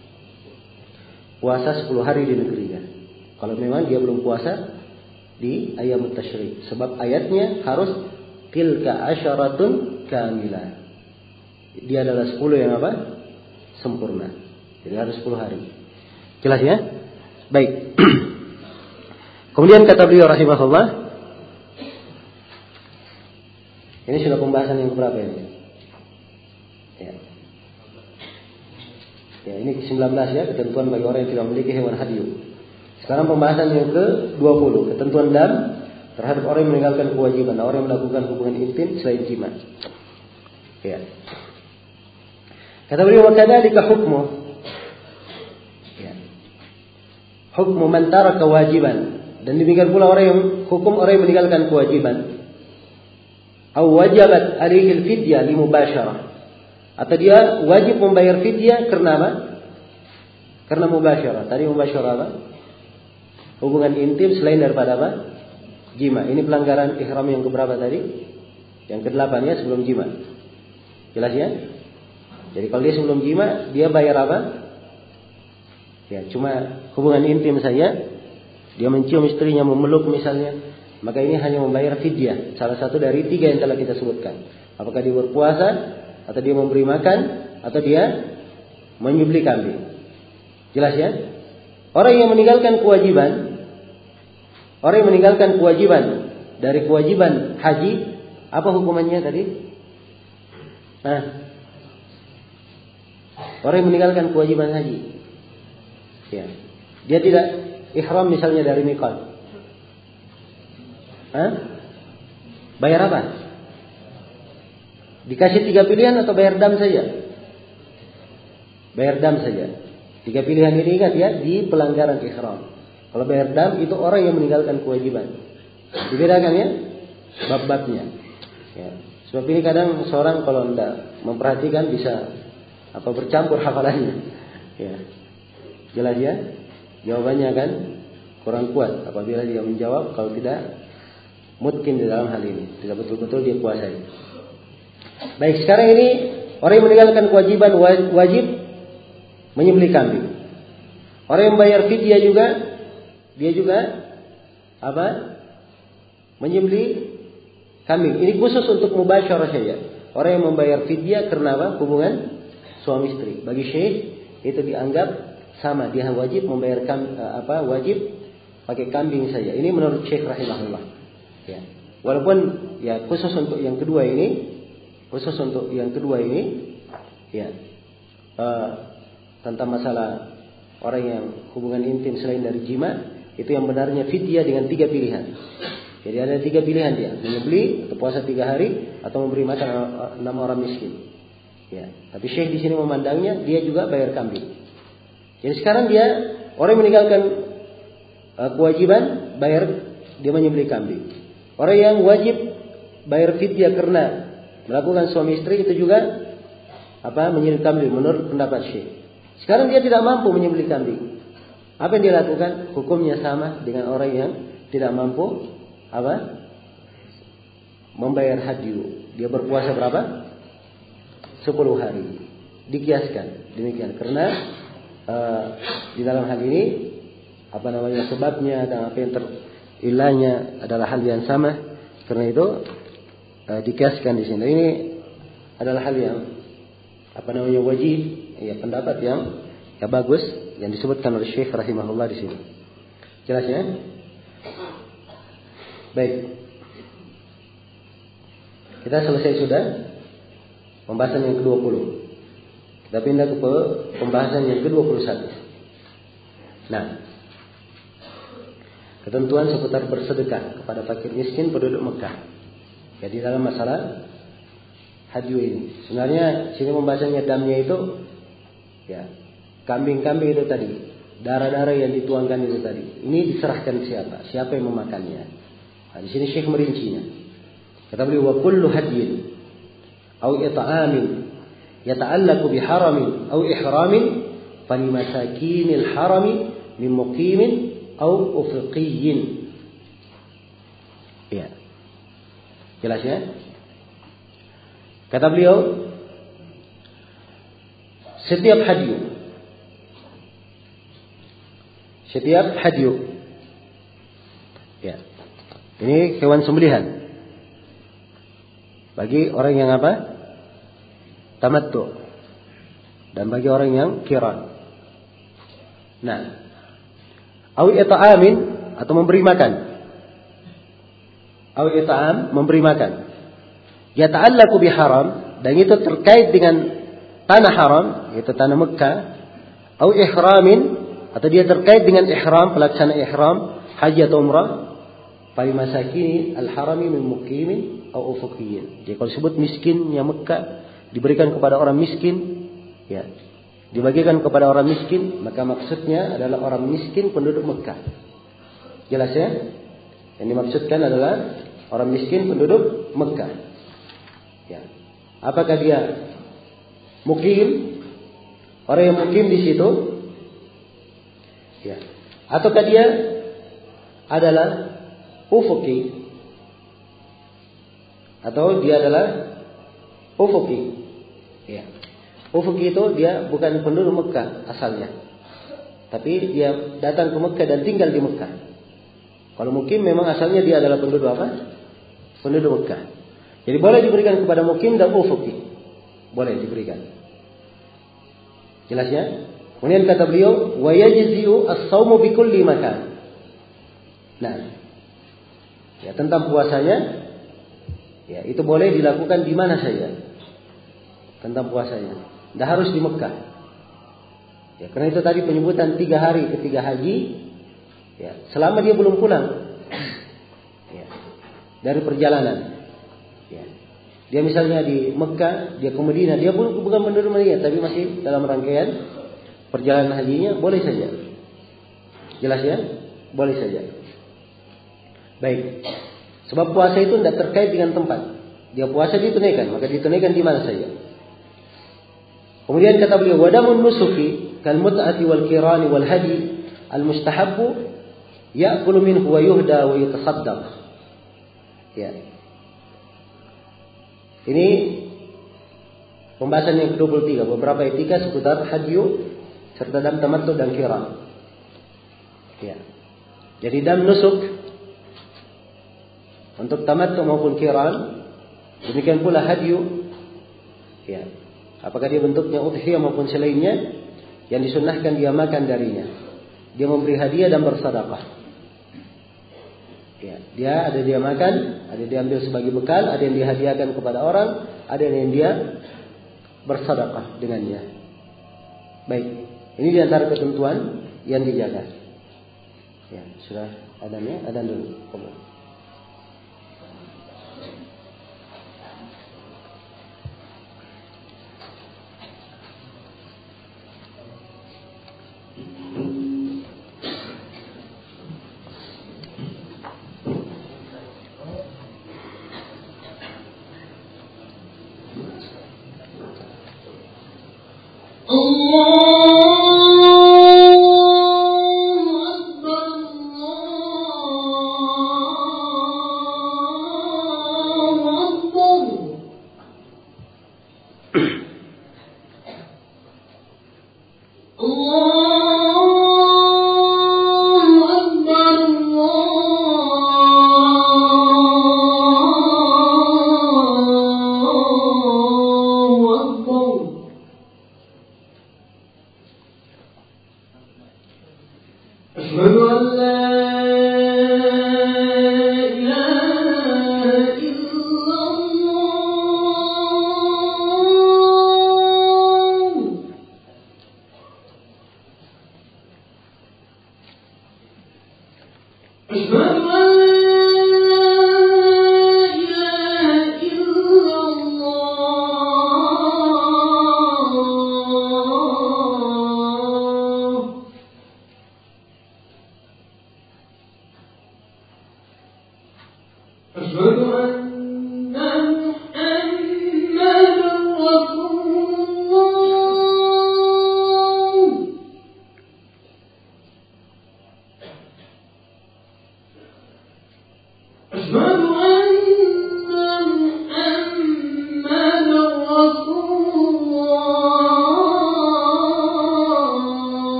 Puasa sepuluh hari di negerinya. Kalau memang dia belum puasa di ayyamut tasyrik. Sebab ayatnya harus tilka asyaratun kamilah. Dia adalah sepuluh yang apa? Sempurna. Jadi harus sepuluh hari. Jelas ya? Baik. Kemudian kata beliau rahimahullah, ini sudah pembahasan yang berapa ini? Ya. Ya, ini ke sembilan belas ya, ketentuan bagi orang yang tidak memiliki hewan hadyu. Sekarang pembahasan yang ke dua puluh, ketentuan dam terhadap orang yang meninggalkan kewajiban, orang yang melakukan hubungan intim selain jima. Ya. Kata beliau, wa kadzalika hukmu. Ya. Hukmu man taraka wajiban, Dan demikian pula orang yang hukum orang yang meninggalkan kewajiban. Atau wajibat alaihi al-fidyah li mubasyarah. Atau dia wajib membayar fidyah karena apa? Karena mubasyarah. Tadi mubasyarah apa? Hubungan intim selain daripada apa? Jima. Ini pelanggaran ihram yang keberapa tadi? Yang kedelapan ya, sebelum jima. Jelas ya? Jadi kalau dia sebelum jima, dia bayar apa? Ya, cuma hubungan intim saja. Dia mencium istrinya, memeluk misalnya, maka ini hanya membayar fidyah. Salah satu dari tiga yang telah kita sebutkan. Apakah dia berpuasa, atau dia memberi makan, atau dia menyembelih kambing. Jelas ya? Orang yang meninggalkan kewajiban, orang yang meninggalkan kewajiban dari kewajiban haji, apa hukumannya tadi? Nah, orang yang meninggalkan kewajiban haji, ya, dia tidak ihram misalnya dari miqat. Hah? Bayar apa? Dikasih tiga pilihan atau bayar dam saja? Bayar dam saja. Tiga pilihan ini ingat ya, di pelanggaran ihram. Kalau bayar dam itu orang yang meninggalkan kewajiban. Dibedakan ya bab-babnya. Ya. Sebab ini kadang seorang kalau tidak memperhatikan bisa apa bercampur hafalannya. Ya. Jelas ya? Jawabannya kan kurang kuat apabila dia menjawab kalau tidak mungkin di dalam hal ini, tidak betul-betul dia kuasai. Baik, sekarang ini orang yang meninggalkan kewajiban wajib menyembelih kambing. Orang yang bayar fidyah juga, dia juga apa? Menyembelih kambing. Ini khusus untuk mubasyarah saja. Orang yang membayar fidyah karena apa? Hubungan suami istri. Bagi syekh itu dianggap sama, dia wajib membayar kam, apa? Wajib pakai kambing saja. Ini menurut syekh rahimahullah. Ya. Walaupun ya khusus untuk yang kedua ini, khusus untuk yang kedua ini, ya. Uh, tentang masalah orang yang hubungan intim selain dari jima, itu yang benarnya fidyah dengan tiga pilihan. Jadi ada tiga pilihan dia, menyembelih atau puasa tiga hari atau memberi makan enam orang miskin. Ya, tapi syekh di sini memandangnya dia juga bayar kambing. Jadi sekarang dia orang yang meninggalkan uh, kewajiban bayar, dia menyembelih kambing. Orang yang wajib bayar fidyah karena melakukan suami istri itu juga apa? Menyembelih kambing menurut pendapat syekh. Sekarang dia tidak mampu menyembelih kambing. Apa yang dia lakukan? Hukumnya sama dengan orang yang tidak mampu apa? Membayar hadyu. Dia berpuasa berapa? sepuluh hari. Dikiaskan demikian karena uh, di dalam hal ini apa namanya sebabnya dan apa yang terilahnya adalah hal yang sama. Karena itu uh, dikiaskan di sini. Ini adalah hal yang apa namanya wajib, ya pendapat yang ya bagus yang disebutkan oleh Syekh rahimahullah di sini. Jelas ya? Baik. Kita selesai sudah pembahasan yang kedua puluh. Kita pindah ke pembahasan yang kedua puluh satu. Nah, ketentuan seputar bersedekah kepada fakir miskin penduduk Mekah. Jadi dalam masalah hadyu ini. Sebenarnya sini pembahasannya damnya itu ya kambing-kambing itu tadi, darah-darah yang dituangkan itu tadi. Ini diserahkan siapa? Siapa yang memakannya? Nah, di sini Syekh merincinya. Kata beliau, wa kullu hadyin aw it'amin yata'allaqu bi haramin aw ihramin falimasakinil harami min muqimin aw ufiqiyyin. Ya. Jelas ya? Kata beliau, setiap hadyu, setiap hadyu, ya, ini hewan sembelihan bagi orang yang apa? Tamattu, dan bagi orang yang qiran. Nah, aw it'amin atau memberi makan, aw it'am memberi makan. Yata'allaqu bi haram, dan itu terkait dengan tanah haram, yaitu tanah Mekah, atau ihramin, atau dia terkait dengan ihram, pelaksana ihram, haji atau umrah, fali masakini al-harami min muqimin atau ufuqiyyin. Jadi kalau disebut miskinnya Mekah diberikan kepada orang miskin, ya, dibagikan kepada orang miskin, maka maksudnya adalah orang miskin penduduk Mekah. Jelas ya? Yang dimaksudkan adalah orang miskin penduduk Mekah. Ya. Apakah dia mukim, orang yang mukim di situ? Ya. Ataukah dia adalah ufuki? Atau dia adalah ufuki? Ya. Ufuki itu dia bukan penduduk Mekah asalnya, tapi dia datang ke Mekah dan tinggal di Mekah. Kalau mukim memang asalnya dia adalah penduduk apa? Penduduk Mekah. Jadi boleh diberikan kepada mukim dan ufuki. Boleh diberikan. Jelas ya? Kemudian kata beliau, wa yajzi'u as-shaumu bi kulli makan. Nah, ya tentang puasanya, ya itu boleh dilakukan di mana saja. Tentang puasanya, tidak harus di Mekah. Ya, karena itu tadi penyebutan tiga hari ketiga haji. Ya, selama dia belum pulang ya, dari perjalanan. Ya. Dia misalnya di Mekah, dia ke Madinah, dia bukan penduduk Madinah, tapi masih dalam rangkaian perjalanan hajinya, boleh saja. Jelas ya? Boleh saja. Baik. Sebab puasa itu tidak terkait dengan tempat. Dia puasa ditunaikan, maka ditunaikan di mana saja. Kemudian kata beliau, wadamun nusuki kal mut'ati wal kirani wal hadi al mustahabbu ya'kulu minhu wa yuhda wa yatasaddaq. Ya. Ini pembahasan yang ke dua puluh tiga, beberapa etika seputar hadyu serta dam tamattu dan qiran. Ya. Jadi dam nusuk untuk tamattu maupun qiran, demikian pula hadyu. Ya. Apakah dia bentuknya udhiyah maupun selainnya, yang disunnahkan dia makan darinya. Dia memberi hadiah dan bersedekah. Ya, dia ada dia makan, ada dia ambil sebagai bekal, ada yang dihadiahkan kepada orang, ada yang dia bersedekah dengannya. Baik, ini di antara ketentuan yang dijaga. Ya, sudah ada ya, ada dulu. Kemudian.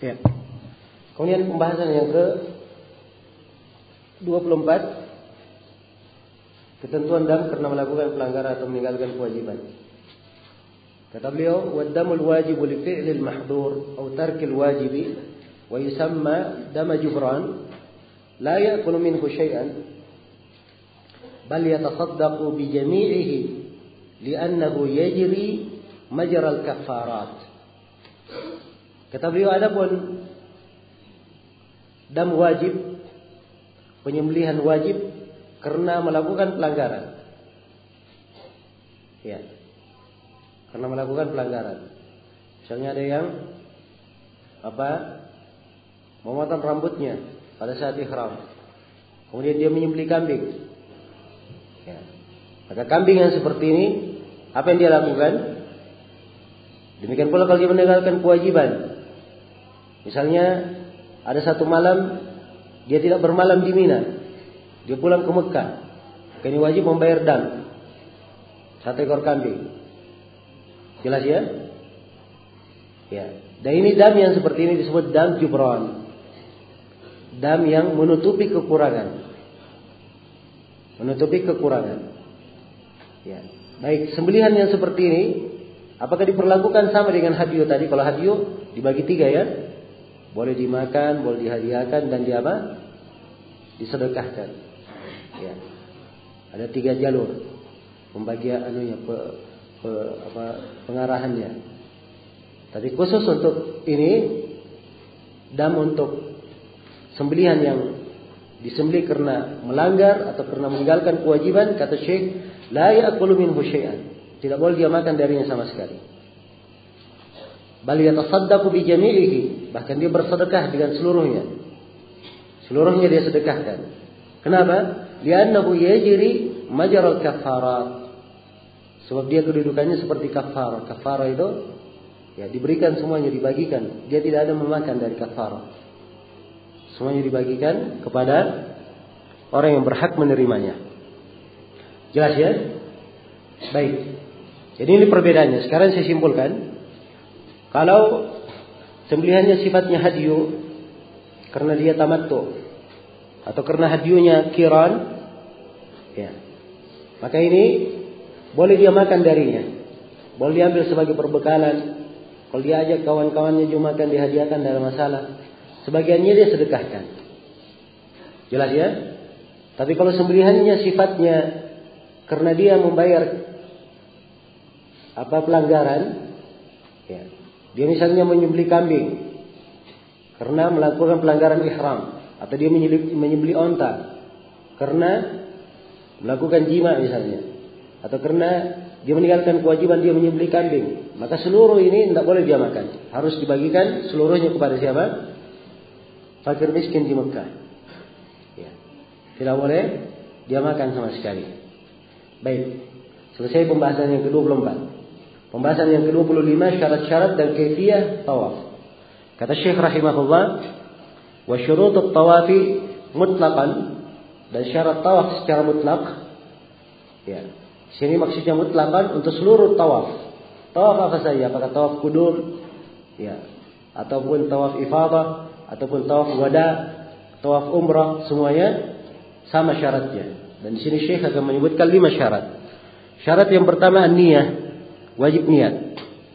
Ya. Kemudian pembahasan yang ke dua puluh empat, ketentuan dam karena melakukan pelanggaran atau meninggalkan kewajiban. Kata beliau, "Wad-damul wajibu li fi'lil mahdhur aw tarkil wajibi wa yusamma dam jubran la ya'kulu minhu syai'an bal yatasaddaqu bi jami'ihi li'annahu yajri majra al-kaffarat." Kata beliau, adapun dam wajib, penyembelihan wajib karena melakukan pelanggaran. Ya. Karena melakukan pelanggaran. Misalnya ada yang apa? Memotong rambutnya pada saat ihram. Kemudian dia menyembelih kambing. Ya. Maka kambing yang seperti ini, apa yang dia lakukan? Demikian pula kalau dia meninggalkan kewajiban. Misalnya ada satu malam dia tidak bermalam di Mina, dia pulang ke Mekah, ini wajib membayar dam satu ekor kambing. Jelas ya? Ya. Dan ini dam yang seperti ini disebut dam jubran, dam yang menutupi kekurangan, menutupi kekurangan. Ya. Baik, sembelihan yang seperti ini, apakah diperlakukan sama dengan hadyu tadi? Kalau hadyu dibagi tiga ya. Boleh dimakan, boleh dihadiahkan, dan di apa? Disedekahkan. Ya. Ada tiga jalur pembagian anunya, pe, pe, apa, pengarahannya. Tapi khusus untuk ini, dam untuk sembelihan yang disembelih karena melanggar atau karena meninggalkan kewajiban, kata Syekh, la ya'kulu minhu syai'an. Tidak boleh dia makan darinya sama sekali. Bal yatasaddaqu bi jami'ihi, bahkan dia bersedekah dengan seluruhnya. Seluruhnya dia sedekahkan. Kenapa? Li'annahu yajri majral kafarat. Sebab dia kedudukannya seperti kafara. Kafara itu ya diberikan semuanya, dibagikan. Dia tidak ada memakan dari kafara. Semuanya dibagikan kepada orang yang berhak menerimanya. Jelas ya? Baik. Jadi ini perbedaannya. Sekarang saya simpulkan. Kalau sembelihannya sifatnya hadyu karena dia tamattu atau karena hadyunya qiran, ya, maka ini boleh dia makan darinya, boleh diambil sebagai perbekalan. Kalau dia ajak kawan-kawannya juga makan, dihadiahkan, tidak ada masalah. Sebagiannya dia sedekahkan. Jelas ya? Tapi kalau sembelihannya sifatnya karena dia membayar apa pelanggaran, ya. Dia misalnya menyembelih kambing karena melakukan pelanggaran ihram, atau dia menyembelih onta karena melakukan jima misalnya, atau karena dia meninggalkan kewajiban dia menyembelih kambing, maka seluruh ini tidak boleh dia makan. Harus dibagikan seluruhnya kepada siapa? Fakir miskin di Mekah. Ya. Tidak boleh dia makan sama sekali. Baik, selesai pembahasan yang ke dua puluh empat. Pembahasan yang ke dua puluh lima, syarat-syarat dan kaifiyah tawaf. Kata Syekh rahimahullah, wa syurutut tawafi mutlaqan, dan syarat tawaf secara mutlak. Ya. Sini maksudnya mutlaqan untuk seluruh tawaf. Tawaf apa saja? Apakah tawaf kudur, ya, ataupun tawaf ifadah, ataupun tawaf wada, tawaf umrah, semuanya sama syaratnya. Dan di sini Syekh akan menyebutkan lima syarat. Syarat yang pertama an-niyah. Wajib niat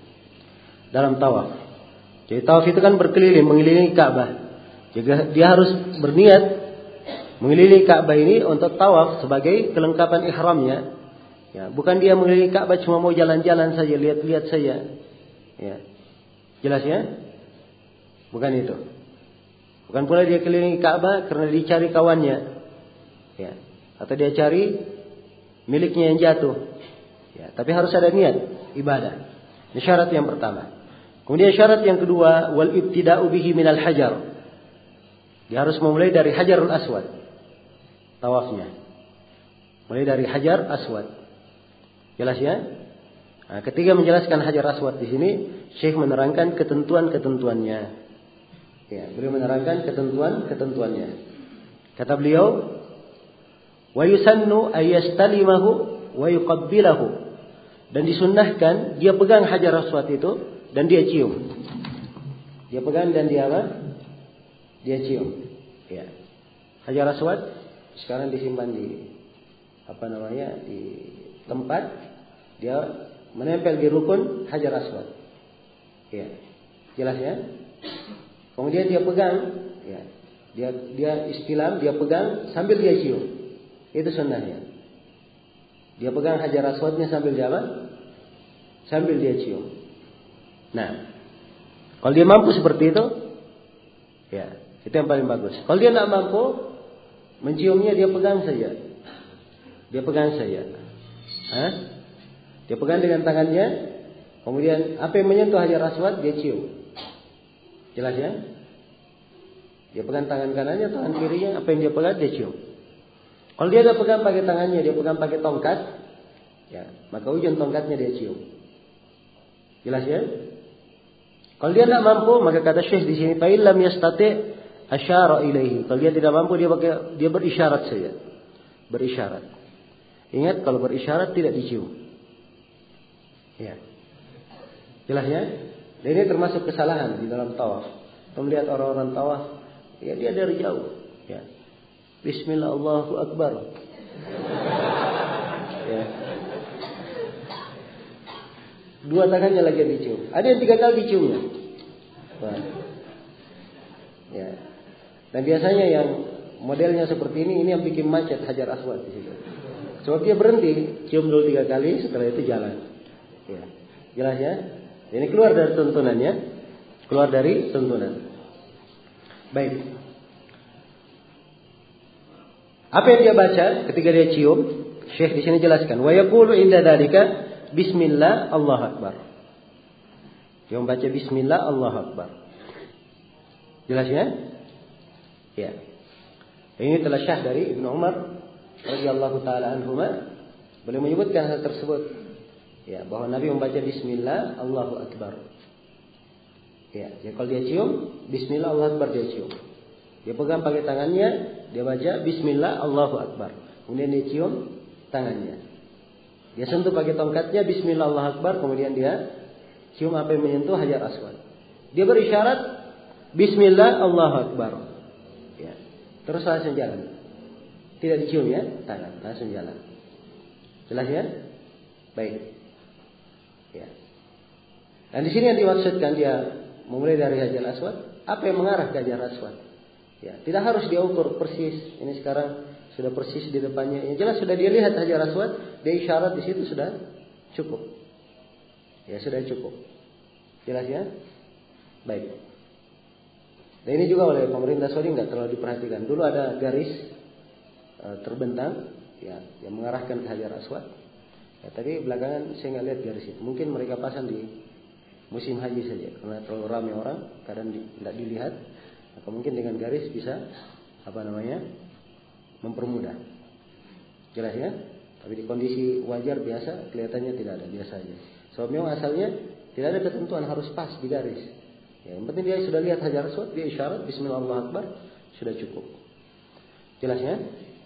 dalam tawaf. Jadi tawaf itu kan berkeliling, mengelilingi Ka'bah. Jadi dia harus berniat mengelilingi Ka'bah ini untuk tawaf sebagai kelengkapan ihramnya. Ya, bukan dia mengelilingi Ka'bah cuma mau jalan-jalan saja, lihat-lihat saja. Ya. Jelas ya? Bukan itu. Bukan pula dia kelilingi Ka'bah karena dicari kawannya. Ya. Atau dia cari miliknya yang jatuh. Ya, tapi harus ada niat ibadah. Ini syarat yang pertama. Kemudian syarat yang kedua, wal ibtida'u bihi minal hajar. Dia harus memulai dari Hajarul Aswad. Tawafnya. Mulai dari Hajar Aswad. Jelas ya? Nah, ketika menjelaskan Hajar Aswad di sini, Syekh menerangkan ketentuan-ketentuannya. Ya, beliau menerangkan ketentuan-ketentuannya. Kata beliau, wa yusannu ayyastalimahu wa yuqabbilahu. Dan disunnahkan dia pegang Hajar Aswad itu dan dia cium. Dia pegang dan dia apa? Dia cium. Ya. Hajar Aswad sekarang disimpan di apa namanya? Di tempat dia menempel di rukun Hajar Aswad. Ya. Jelas ya? Kemudian dia pegang, ya. Dia dia istilam, dia pegang sambil dia cium. Itu sunnahnya. Dia pegang Hajar Aswadnya sambil dia apa? Sambil dia cium. Nah, kalau dia mampu seperti itu, ya, itu yang paling bagus. Kalau dia tidak mampu, menciumnya dia pegang saja. Dia pegang saja. Hah? Dia pegang dengan tangannya, kemudian apa yang menyentuh Hajar Aswad dia cium. Jelas ya? Dia pegang tangan kanannya, tangan kirinya, apa yang dia pegang dia cium. Kalau dia tidak pegang pakai tangannya, dia pegang pakai tongkat, ya, maka ujung tongkatnya dia cium. Jelas ya? Kalau dia tidak mampu, maka kata Syekh di sini, fa illam yastati asyara ilaihi. Kalau dia tidak mampu, dia pakai dia berisyarat saja. Berisyarat. Ingat, kalau berisyarat tidak dicium. Ya. Jelas ya? Dan ini termasuk kesalahan di dalam tawaf. Melihat orang-orang tawaf, ya dia dari jauh, ya. Bismillah Allahu Akbar. Ya. Dua tangannya lagi yang dicium. Ada yang tiga kali diciumnya. Nah. Ya. Dan biasanya yang modelnya seperti ini, ini yang bikin macet Hajar Aswad di situ. Sebab dia berhenti, cium dulu tiga kali, setelah itu jalan. Ya. Jelas ya? Ini keluar dari tuntunannya, keluar dari tuntunan. Baik. Apa yang dia baca ketika dia cium? Syekh di sini jelaskan. Wa yaqulu inda dzalika Bismillah, Allahu Akbar. Dia membaca Bismillah, Allahu Akbar. Jelas ya? Ya. Ini telah syah dari Ibnu Umar radhiyallahu taala anhuma. Beliau menyebutkan hal tersebut. Ya, bahwa Nabi membaca Bismillah, Allahu Akbar. Ya, jadi kalau dia cium, Bismillah, Allahu Akbar dia cium. Dia pegang pakai tangannya, dia baca Bismillah, Allahu Akbar. Kemudian dia cium tangannya. Dia sentuh pakai tongkatnya, Bismillah, Allahu Akbar. Kemudian dia cium apa yang menyentuh Hajar Aswad. Dia berisyarat Bismillah, Allahu Akbar. Ya. Terus langsung jalan. Tidak dicium ya, tangan, langsung jalan. Jelas ya? Baik. Ya. Dan di sini yang dimaksudkan dia memulai dari Hajar Aswad, apa yang mengarah ke Hajar Aswad? Ya, tidak harus dia ukur persis. Ini sekarang sudah persis di depannya. Yang jelas sudah dia lihat Hajar Aswad, dia isyarat di situ sudah cukup. Ya, sudah cukup. Jelas ya? Baik. Dan ini juga oleh pemerintah Saudi nggak terlalu diperhatikan. Dulu ada garis e, terbentang, ya, yang mengarahkan ke Hajar Aswad. Ya, tapi belakangan saya nggak lihat garis itu. Mungkin mereka pasang di musim haji saja, karena terlalu ramai orang, kadang tidak di, dilihat. Maka mungkin dengan garis bisa apa namanya mempermudah. Jelas ya? Tapi di kondisi wajar biasa kelihatannya tidak ada, biasa saja. Sebab memang asalnya tidak ada ketentuan harus pas di garis. Ya, yang penting dia sudah lihat Hajar Aswad, dia isyarat Bismillah, Allahu Akbar, sudah cukup. Jelas ya?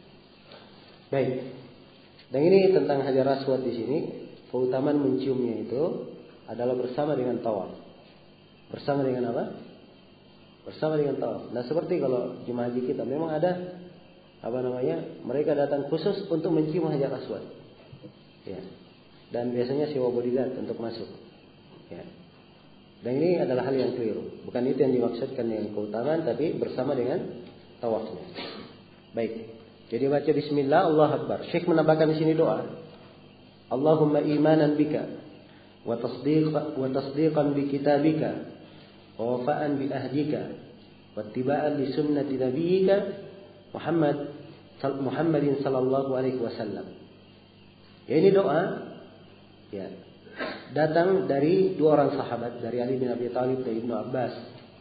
Baik. Dan ini tentang Hajar Aswad di sini, keutamaan menciumnya itu adalah bersama dengan tawaf. Bersama dengan apa? Bersama dengan tawaf. Nah, seperti kalau jemaah haji kita memang ada apa namanya? Mereka datang khusus untuk mencium Hajar Aswad. Ya. Dan biasanya sewa bodyguard untuk masuk. Ya. Dan ini adalah hal yang keliru. Bukan itu yang dimaksudkan dengan keutamaan, tapi bersama dengan tawafnya. Baik. Jadi baca Bismillah, Allahu Akbar. Syekh menambahkan di sini doa. Allahumma imanan bika wa tasdiqan wa tasdiqan bi kitabika wa wafa'an bi ahdika wa ittiba'an li sunnati nabiyyika Muhammad Muhammadin sallallahu alaihi wasallam. Ya, ini doa ya datang dari dua orang sahabat, dari Ali bin Abi Thalib dan Ibnu Abbas.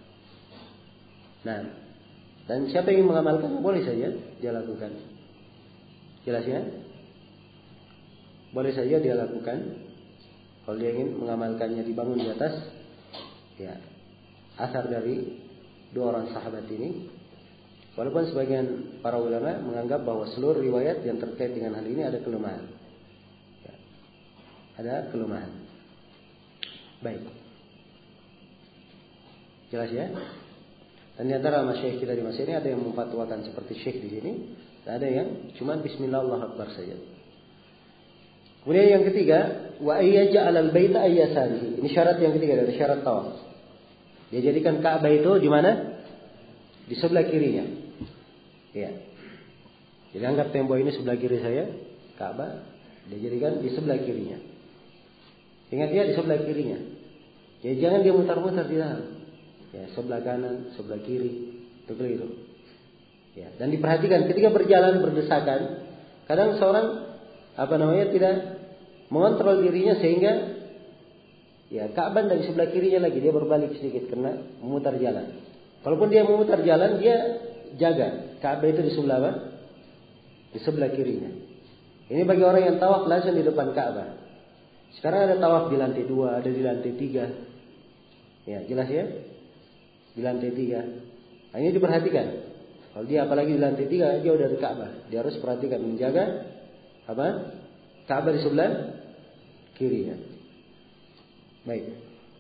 Nah, dan siapa yang mengamalkan boleh saja dia lakukan. Jelas ya? Boleh saja dia lakukan. Kalau dia ingin mengamalkannya, dibangun di atas ya asar dari dua orang sahabat ini. Walaupun sebagian para ulama menganggap bahwa seluruh riwayat yang terkait dengan hal ini ada kelemahan. Ya, ada kelemahan. Baik. Jelas ya? Dan di antara masyayikh kita di masa ini ada yang memfatwakan seperti syekh di sini, dan ada yang cuma bismillah Allahu akbar saja. Kemudian yang ketiga, wa ayyaj'al al-baita ayyasarihi. Ini syarat yang ketiga dari syarat tawaf. Dia jadikan Ka'bah itu di mana? Di sebelah kirinya. Ya. Jadi anggap tembok ini sebelah kiri saya, Ka'bah, dia jadikan di sebelah kirinya. Ingat dia di sebelah kirinya. Jadi jangan dia mutar-mutar di dalam. Ya, sebelah kanan, sebelah kiri, itu keliru. Ya, dan diperhatikan ketika berjalan berdesakan, kadang seorang apa namanya tidak mengontrol dirinya sehingga ya Ka'bah dari sebelah kirinya lagi dia berbalik sedikit karena memutar jalan. Kalaupun dia memutar jalan, dia jaga Ka'bah itu di sebelah apa? Di sebelah kirinya. Ini bagi orang yang tawaf langsung di depan Ka'bah. Sekarang ada tawaf di lantai dua, ada di lantai tiga. Ya, jelas ya? Di lantai tiga. Nah, ini diperhatikan. Kalau dia apalagi di lantai tiga, jauh dari Ka'bah, dia harus perhatikan menjaga apa? Ka'bah di sebelah kirinya. Baik.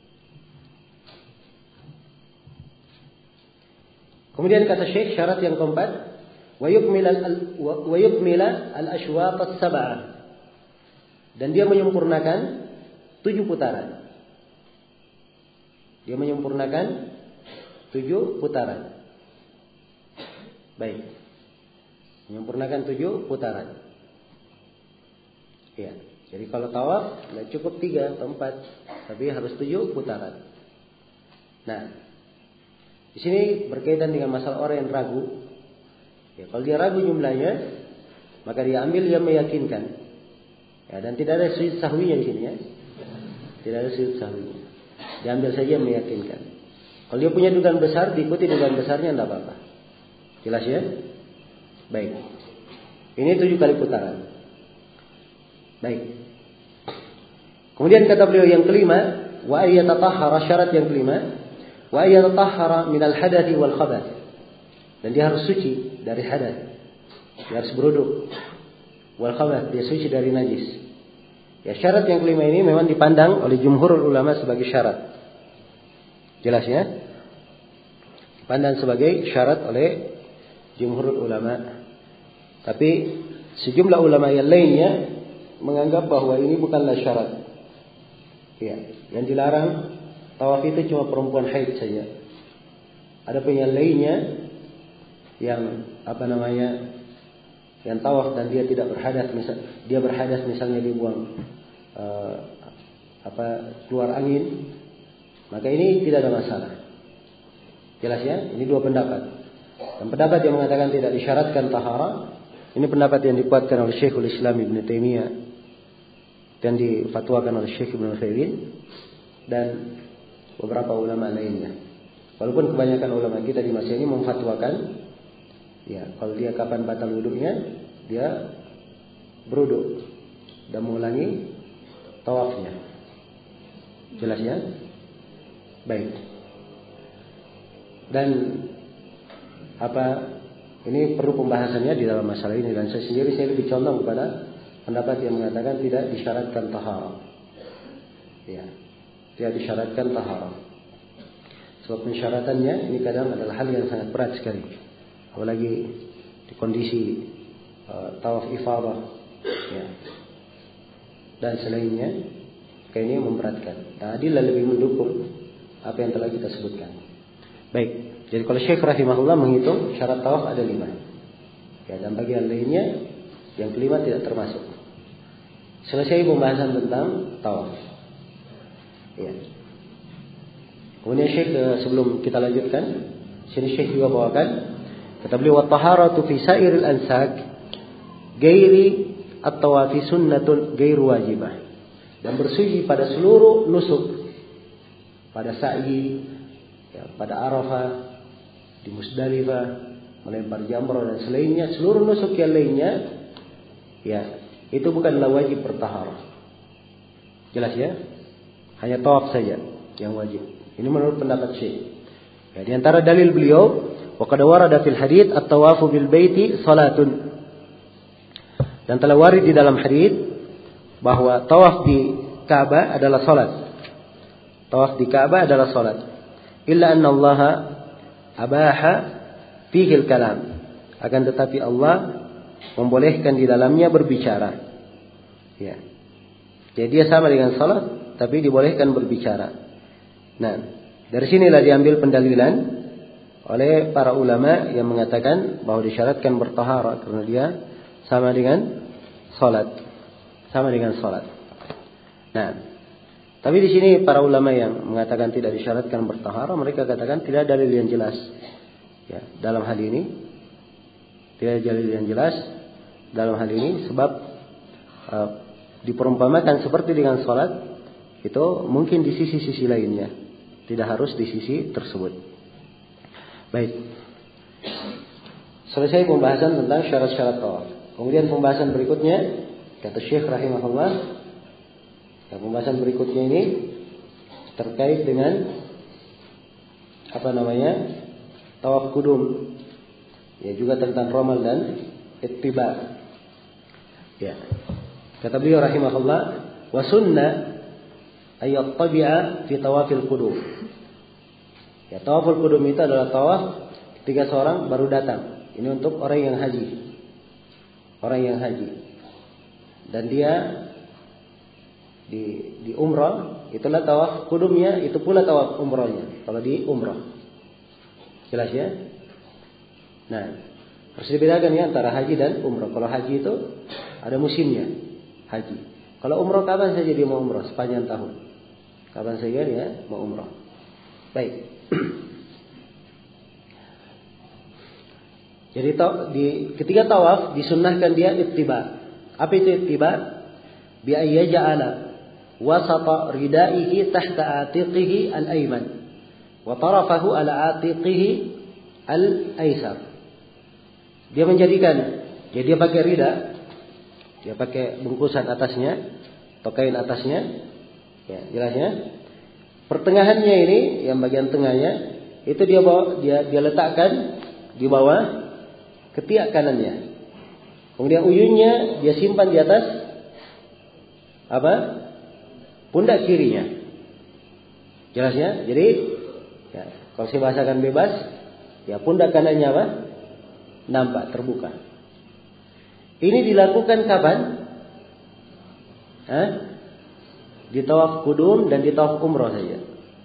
Kemudian kata Syekh syarat yang keempat, wa yukmila wa yukmila al-ashwaq as-sab'ah. Dan dia menyempurnakan tujuh putaran. Dia menyempurnakan tujuh putaran. Baik. Menyempurnakan tujuh putaran. Ya. Jadi kalau tawaf tidak cukup tiga atau empat, tapi harus tujuh putaran. Nah, di sini berkaitan dengan masalah orang yang ragu. Ya, kalau dia ragu jumlahnya, maka dia ambil yang meyakinkan. Ya, dan tidak ada sujud sahwinya di sini ya. Tidak ada sujud sahwinya. Diambil saja yang meyakinkan. Kalau dia punya dugaan besar, diikuti dugaan besarnya tidak apa-apa. Jelas ya? Baik. Ini tujuh kali putaran. Baik. Kemudian kata beliau yang kelima, wa ayyatatahhara, syarat yang kelima, wa ayyatatahhara minal hadathi wal khabath. Dan dia harus suci dari hadath. Dia harus berwudu. Wal khabath, dia suci dari najis. Ya, syarat yang kelima ini memang dipandang oleh jumhurul ulama sebagai syarat. Jelas ya? Dipandang sebagai syarat oleh jumhurul ulama. Tapi sejumlah ulama yang lainnya menganggap bahwa ini bukanlah syarat. Ya, yang dilarang tawaf itu cuma perempuan haid saja. Ada pun yang lainnya yang apa namanya? Yang tawaf dan dia tidak berhadas, misal dia berhadas misalnya dibuang uh, apa keluar angin, maka ini tidak ada masalah. Jelas ya? Ini dua pendapat. Dan pendapat yang mengatakan tidak disyaratkan tahara, ini pendapat yang dikuatkan oleh Syekhul Islam Ibn Taimiyah dan difatwakan oleh Syekh Ibn Utsaimin dan beberapa ulama lainnya. Walaupun kebanyakan ulama kita di masa ini memfatwakan, ya, kalau dia kapan batal wudunya, dia berwudu dan mengulangi tawafnya. Jelas ya? Baik. Dan apa ini perlu pembahasannya di dalam masalah ini, dan saya sendiri saya lebih condong kepada pendapat yang mengatakan tidak disyaratkan taharah. Ya, tidak disyaratkan taharah. Sebab pensyaratannya ini kadang adalah hal yang sangat berat sekali. Apalagi di kondisi uh, tawaf ifadah, ya, dan selainnya, kayak ini memberatkan. Nah, adillah lebih mendukung apa yang telah kita sebutkan. Baik, jadi kalau Syekh rahimahullah menghitung syarat tawaf ada lima, ya, dan bagian lainnya yang kelima tidak termasuk. Selesai pembahasan tentang tawaf. Ya. Kemudian Syekh sebelum kita lanjutkan, sini Syekh juga bawakan. Kata beliau, wat-taharatu fi sa'iril ansak ghairi at-tawafi sunnatun ghairu wajibah. Dan bersuci pada seluruh nusuk, pada sa'i, ya, pada Arafah, di Musdalifah, melempar jamrah dan selainnya, seluruh nusuk yang lainnya, ya, itu bukanlah wajib bertaharah. Jelas ya? Hanya tawaf saja yang wajib. Ini menurut pendapat Syekh. Ya, di antara dalil beliau, wa qad warada fil hadits at-tawafu bil baiti salatun. Dan telah warid di dalam hadits bahwa tawaf di Ka'bah adalah salat. Tawaf di Ka'bah adalah salat. Illa anna Allah abaha fihi al-kalam. Akan tetapi Allah membolehkan di dalamnya berbicara. Ya. Jadi dia sama dengan salat, tapi dibolehkan berbicara. Nah, dari sinilah diambil pendalilan oleh para ulama yang mengatakan bahwa disyaratkan bertaharah karena dia sama dengan salat, sama dengan salat. Nah, tapi di sini para ulama yang mengatakan tidak disyaratkan bertaharah, mereka katakan tidak ada dalil yang jelas. Ya, dalam hal ini tidak ada dalil yang jelas dalam hal ini sebab uh, diperumpamakan seperti dengan salat itu mungkin di sisi-sisi lainnya, tidak harus di sisi tersebut. Baik. Selesai pembahasan tentang syarat-syarat tawaf. Kemudian pembahasan berikutnya kata Syekh rahimahullah, ya, pembahasan berikutnya ini terkait dengan apa namanya? Tawaf kudum. Ya, juga tentang ramal dan ittiba. Ya. Kata beliau rahimahullah, wa sunnah ay yattabi'a fi tawafil qudum. Ya, tawaful qudum itu adalah tawaf ketika seorang baru datang. Ini untuk orang yang haji. Orang yang haji. Dan dia di di umrah, itulah tawaf qudumnya, itu pula tawaf umrahnya. Kalau di umrah. Jelas ya? Nah, harus dibedakan ya antara haji dan umrah. Kalau haji itu ada musimnya, haji. Kalau umrah kapan saja dia mau umrah, sepanjang tahun. Kapan saja dia mau umrah. Baik. Jadi di ketika tawaf disunnahkan dia ittiba. Apa itu ittiba? Bi ayyaja'ala wasata ridaihi tahta atiqihi al-ayman wa tarafahu ala atiqihi al-aysar. Dia menjadikan, jadi dia pakai rida, dia pakai bungkusan atasnya, atau kain atasnya, ya jelasnya. Pertengahannya ini, yang bagian tengahnya, itu dia bawa, dia dia letakkan di bawah ketiak kanannya. Kemudian ujungnya dia simpan di atas apa? Pundak kirinya. Jelasnya. Jadi, ya, kalau saya bahasakan bebas, ya pundak kanannya apa? Nampak terbuka. Ini dilakukan kapan? Hah? Di tawaf kudum dan di tawaf umrah saja.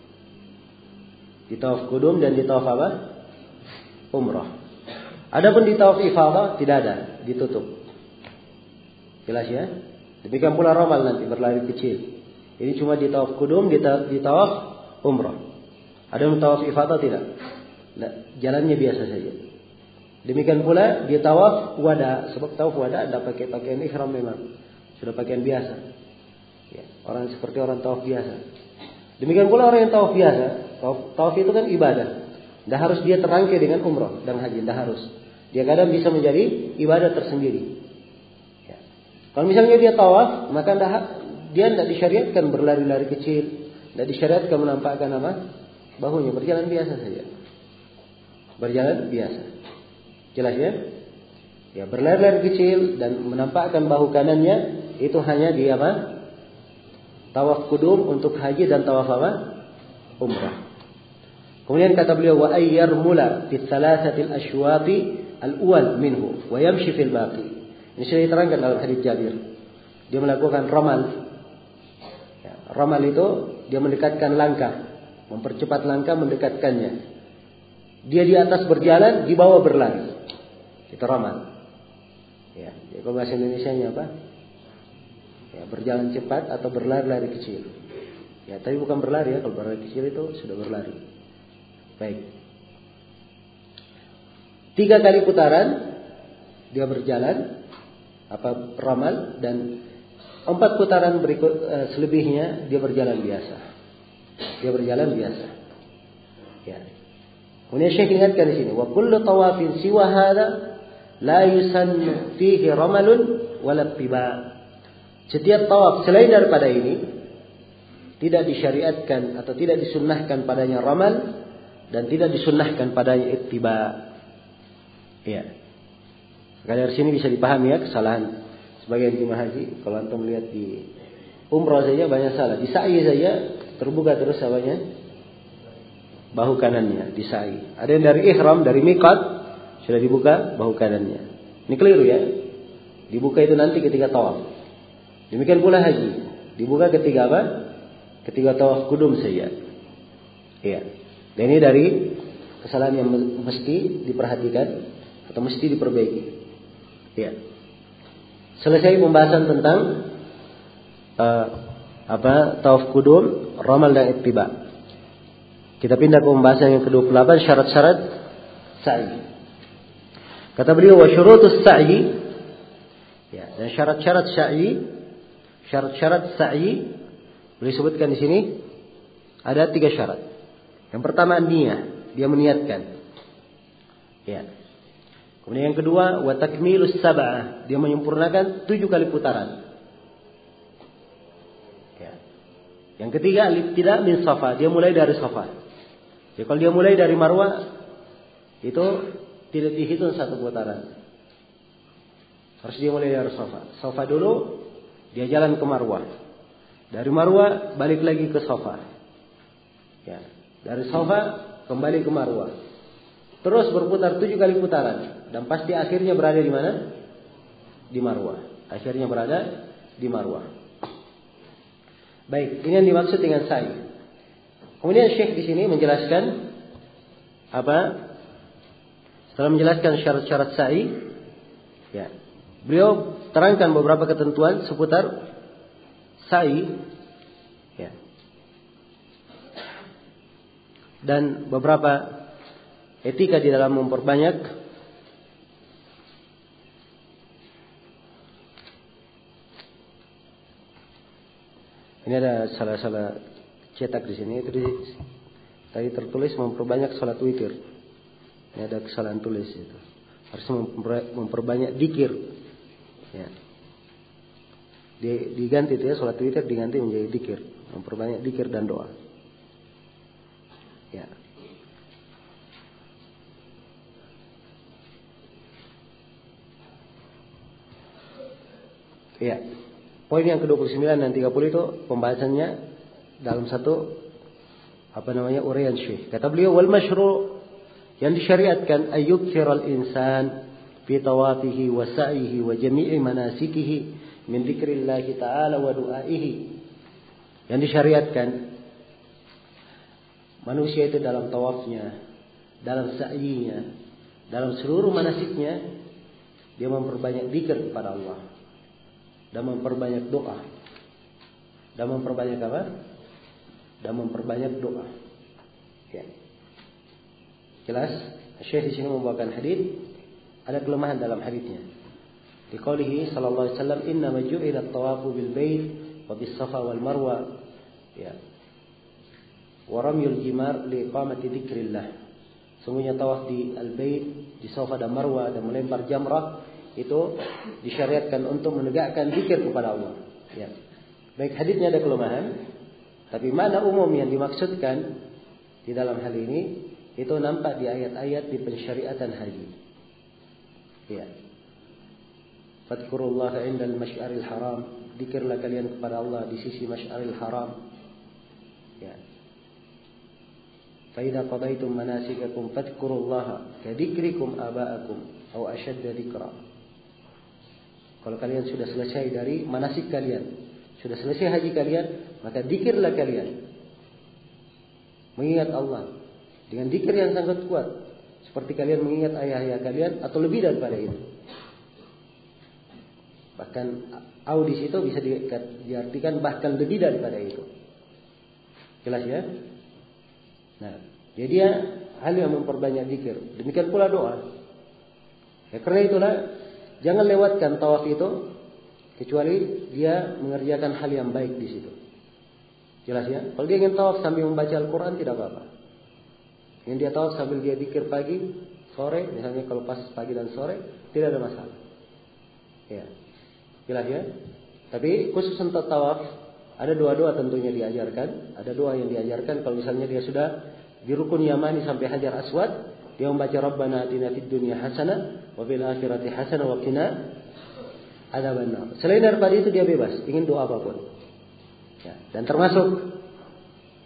Di tawaf kudum dan di tawaf apa? Umrah. Adapun di tawaf ifadah tidak ada, ditutup. Jelas ya? Demikian pula ramal nanti berlari kecil. Ini cuma di tawaf kudum, di tawaf, di tawaf umrah. Adapun tawaf ifadah tidak. Nah, jalannya biasa saja. Demikian pula di tawaf wada, sebab tawaf wada ada pakai pakaian ihram memang, sudah pakaian biasa. Ya, orang seperti orang tawaf biasa. Demikian pula orang yang tawaf biasa, tawaf, tawaf itu kan ibadah. Tidak harus dia terangkai dengan umrah dan haji, tidak harus. Dia kadang bisa menjadi ibadah tersendiri. Ya. Kalau misalnya dia tawaf, maka dia tidak disyariatkan berlari-lari kecil, tidak disyariatkan menampakkan apa? Bahunya, berjalan biasa saja. Berjalan biasa. Jelas ya? Ya, berlari-lari kecil dan menampakkan bahu kanannya itu hanya di apa? Tawaf kudum untuk haji dan tawaf apa? Umrah. Kemudian kata beliau wa ayyarmula fi thalathatil ashwati al-awwal minhu wa yamshi fil baqi. Ini sudah diterangkan dalam hadis Jabir. Dia melakukan ramal. Ya, ramal itu dia mendekatkan langkah, mempercepat langkah, mendekatkannya. Dia di atas berjalan, di bawah berlari. Itu ramal. Ya, jadi kalau bahasa Indonesianya apa? Ya, berjalan cepat atau berlari-lari kecil. Ya, tapi bukan berlari ya, kalau berlari kecil itu sudah berlari. Baik. Tiga kali putaran dia berjalan apa ramal dan empat putaran berikut uh, selebihnya dia berjalan biasa. Dia berjalan biasa. Ya. Kemudian Syekh ingatkan di sini, wa kullu tawafin siwa hadza la yusannu fihi ramalun wala tiba. Setiap tawaf selain daripada ini tidak disyariatkan atau tidak disunnahkan padanya ramal dan tidak disunnahkan padanya ittiba. Ya. Maka dari sini bisa dipahami ya kesalahan sebagian jemaah haji. Kalau antum melihat di umrah saja banyak salah. Di sa'i saja terbuka terus apanya? bahu kanannya di sa'i. Ada yang dari ihram, dari miqat sudah dibuka bahu kanannya. Ini keliru ya. Dibuka itu nanti ketika tawaf. Demikian pula haji. Dibuka ketika apa? Ketika tawaf kudum saja. Iya. Dan ini dari kesalahan yang mesti diperhatikan atau mesti diperbaiki. Iya. Selesai pembahasan tentang uh, apa? Tawaf kudum, ramal dan ittiba. Kita pindah ke pembahasan yang kedua puluh delapan, syarat-syarat sa'i. Kata beliau wa syurutus sa'i. Ya, dan syarat-syarat sa'i, syarat-syarat sa'i boleh sebutkan di sini ada tiga syarat. Yang pertama niyah, dia meniatkan. Ya. Kemudian yang kedua wa takmilus sab'ah, dia menyempurnakan tujuh kali putaran. Ya. Yang ketiga al-ibtida' min Safa, dia mulai dari Safa. Jadi kalau dia mulai dari Marwah itu tidak dihitung satu putaran. Harus dia mulai dari Safa. Safa dulu, dia jalan ke Marwah. Dari Marwah balik lagi ke Safa. Ya, dari Safa kembali ke Marwah. Terus berputar tujuh kali putaran dan pasti akhirnya berada di mana? Di Marwah. Akhirnya berada di Marwah. Baik, ini yang dimaksud dengan sa'i. Kemudian Syekh di sini menjelaskan apa? Setelah menjelaskan syarat-syarat sa'i, ya. Beliau terangkan beberapa ketentuan seputar sa'i, ya, dan beberapa etika di dalam memperbanyak ini ada salah-salah cetak di sini. Itu di, tadi tertulis memperbanyak salat witir. Ini ada kesalahan tulis itu. Harus memperbanyak dzikir. Ya. Diganti itu ya, salat witir diganti menjadi dzikir, memperbanyak dzikir dan doa. Ya. Ya. Poin yang ke-dua puluh sembilan dan tiga puluh itu pembahasannya dalam satu apa namanya uraian Syekh. Kata beliau wal masyru' yang disyariatkan ayyuktsiral insan fi tawafihi wa sa'ihi wa jami'i manasikihi min dzikrillah ta'ala wa du'aihi. Yang disyariatkan manusia itu dalam tawafnya, dalam sa'inya, dalam seluruh manasiknya dia memperbanyak zikir kepada Allah dan memperbanyak doa. Dan memperbanyak apa? Dan memperbanyak doa. Ya. Jelas? Syekh di sini membawakan hadis. Ada kelemahan dalam hadisnya. Di qaulihi sallallahu alaihi wasallam inna maju'ila at-tawafu bil bait wa bis safa wal marwa ya wa ramyul jimar li iqamati dzikrillah. Sungguhnya tawaf di al-bait, di safa dan marwa dan melempar jamrah itu disyariatkan untuk menegakkan zikir kepada Allah. Ya. Baik, hadisnya ada kelemahan, tapi makna umum yang dimaksudkan di dalam hal ini itu nampak di ayat-ayat di pensyariatan haji. Ya. Fadhkurullaha 'indal masy'aril haram. Zikirlah kalian kepada Allah di sisi masy'aril haram. Ya. Fa idza qadaytum manasikakum fadhkurullaha ka dzikrikum aba'akum aw ashadda dzikra. Kalau kalian sudah selesai dari manasik kalian, sudah selesai haji kalian, maka zikirlah kalian. Mengingat Allah dengan zikir yang sangat kuat. Seperti kalian mengingat ayah-ayah kalian atau lebih daripada itu. Bahkan audis itu bisa diartikan bahkan lebih daripada itu. Jelas ya? Nah, jadi dia hal yang memperbanyak zikir. Demikian pula doa. Ya, karena itulah jangan lewatkan tawaf itu kecuali dia mengerjakan hal yang baik di situ. Jelas ya? Kalau dia ingin tawaf sambil membaca Al-Quran tidak apa-apa. Yang dia tahu sambil dia zikir pagi, sore, misalnya kalau pas pagi dan sore, tidak ada masalah. Ya, jelas ya. Tapi khusus untuk tawaf, ada doa-doa tentunya diajarkan. Ada doa yang diajarkan. Kalau misalnya dia sudah di rukun Yamani sampai Hajar Aswad, dia membaca Rabbana atina fid dunya hasanah wa fil akhirati hasanah wa qina adzabannar. Selain daripada itu dia bebas, ingin doa apapun. Ya, dan termasuk ya,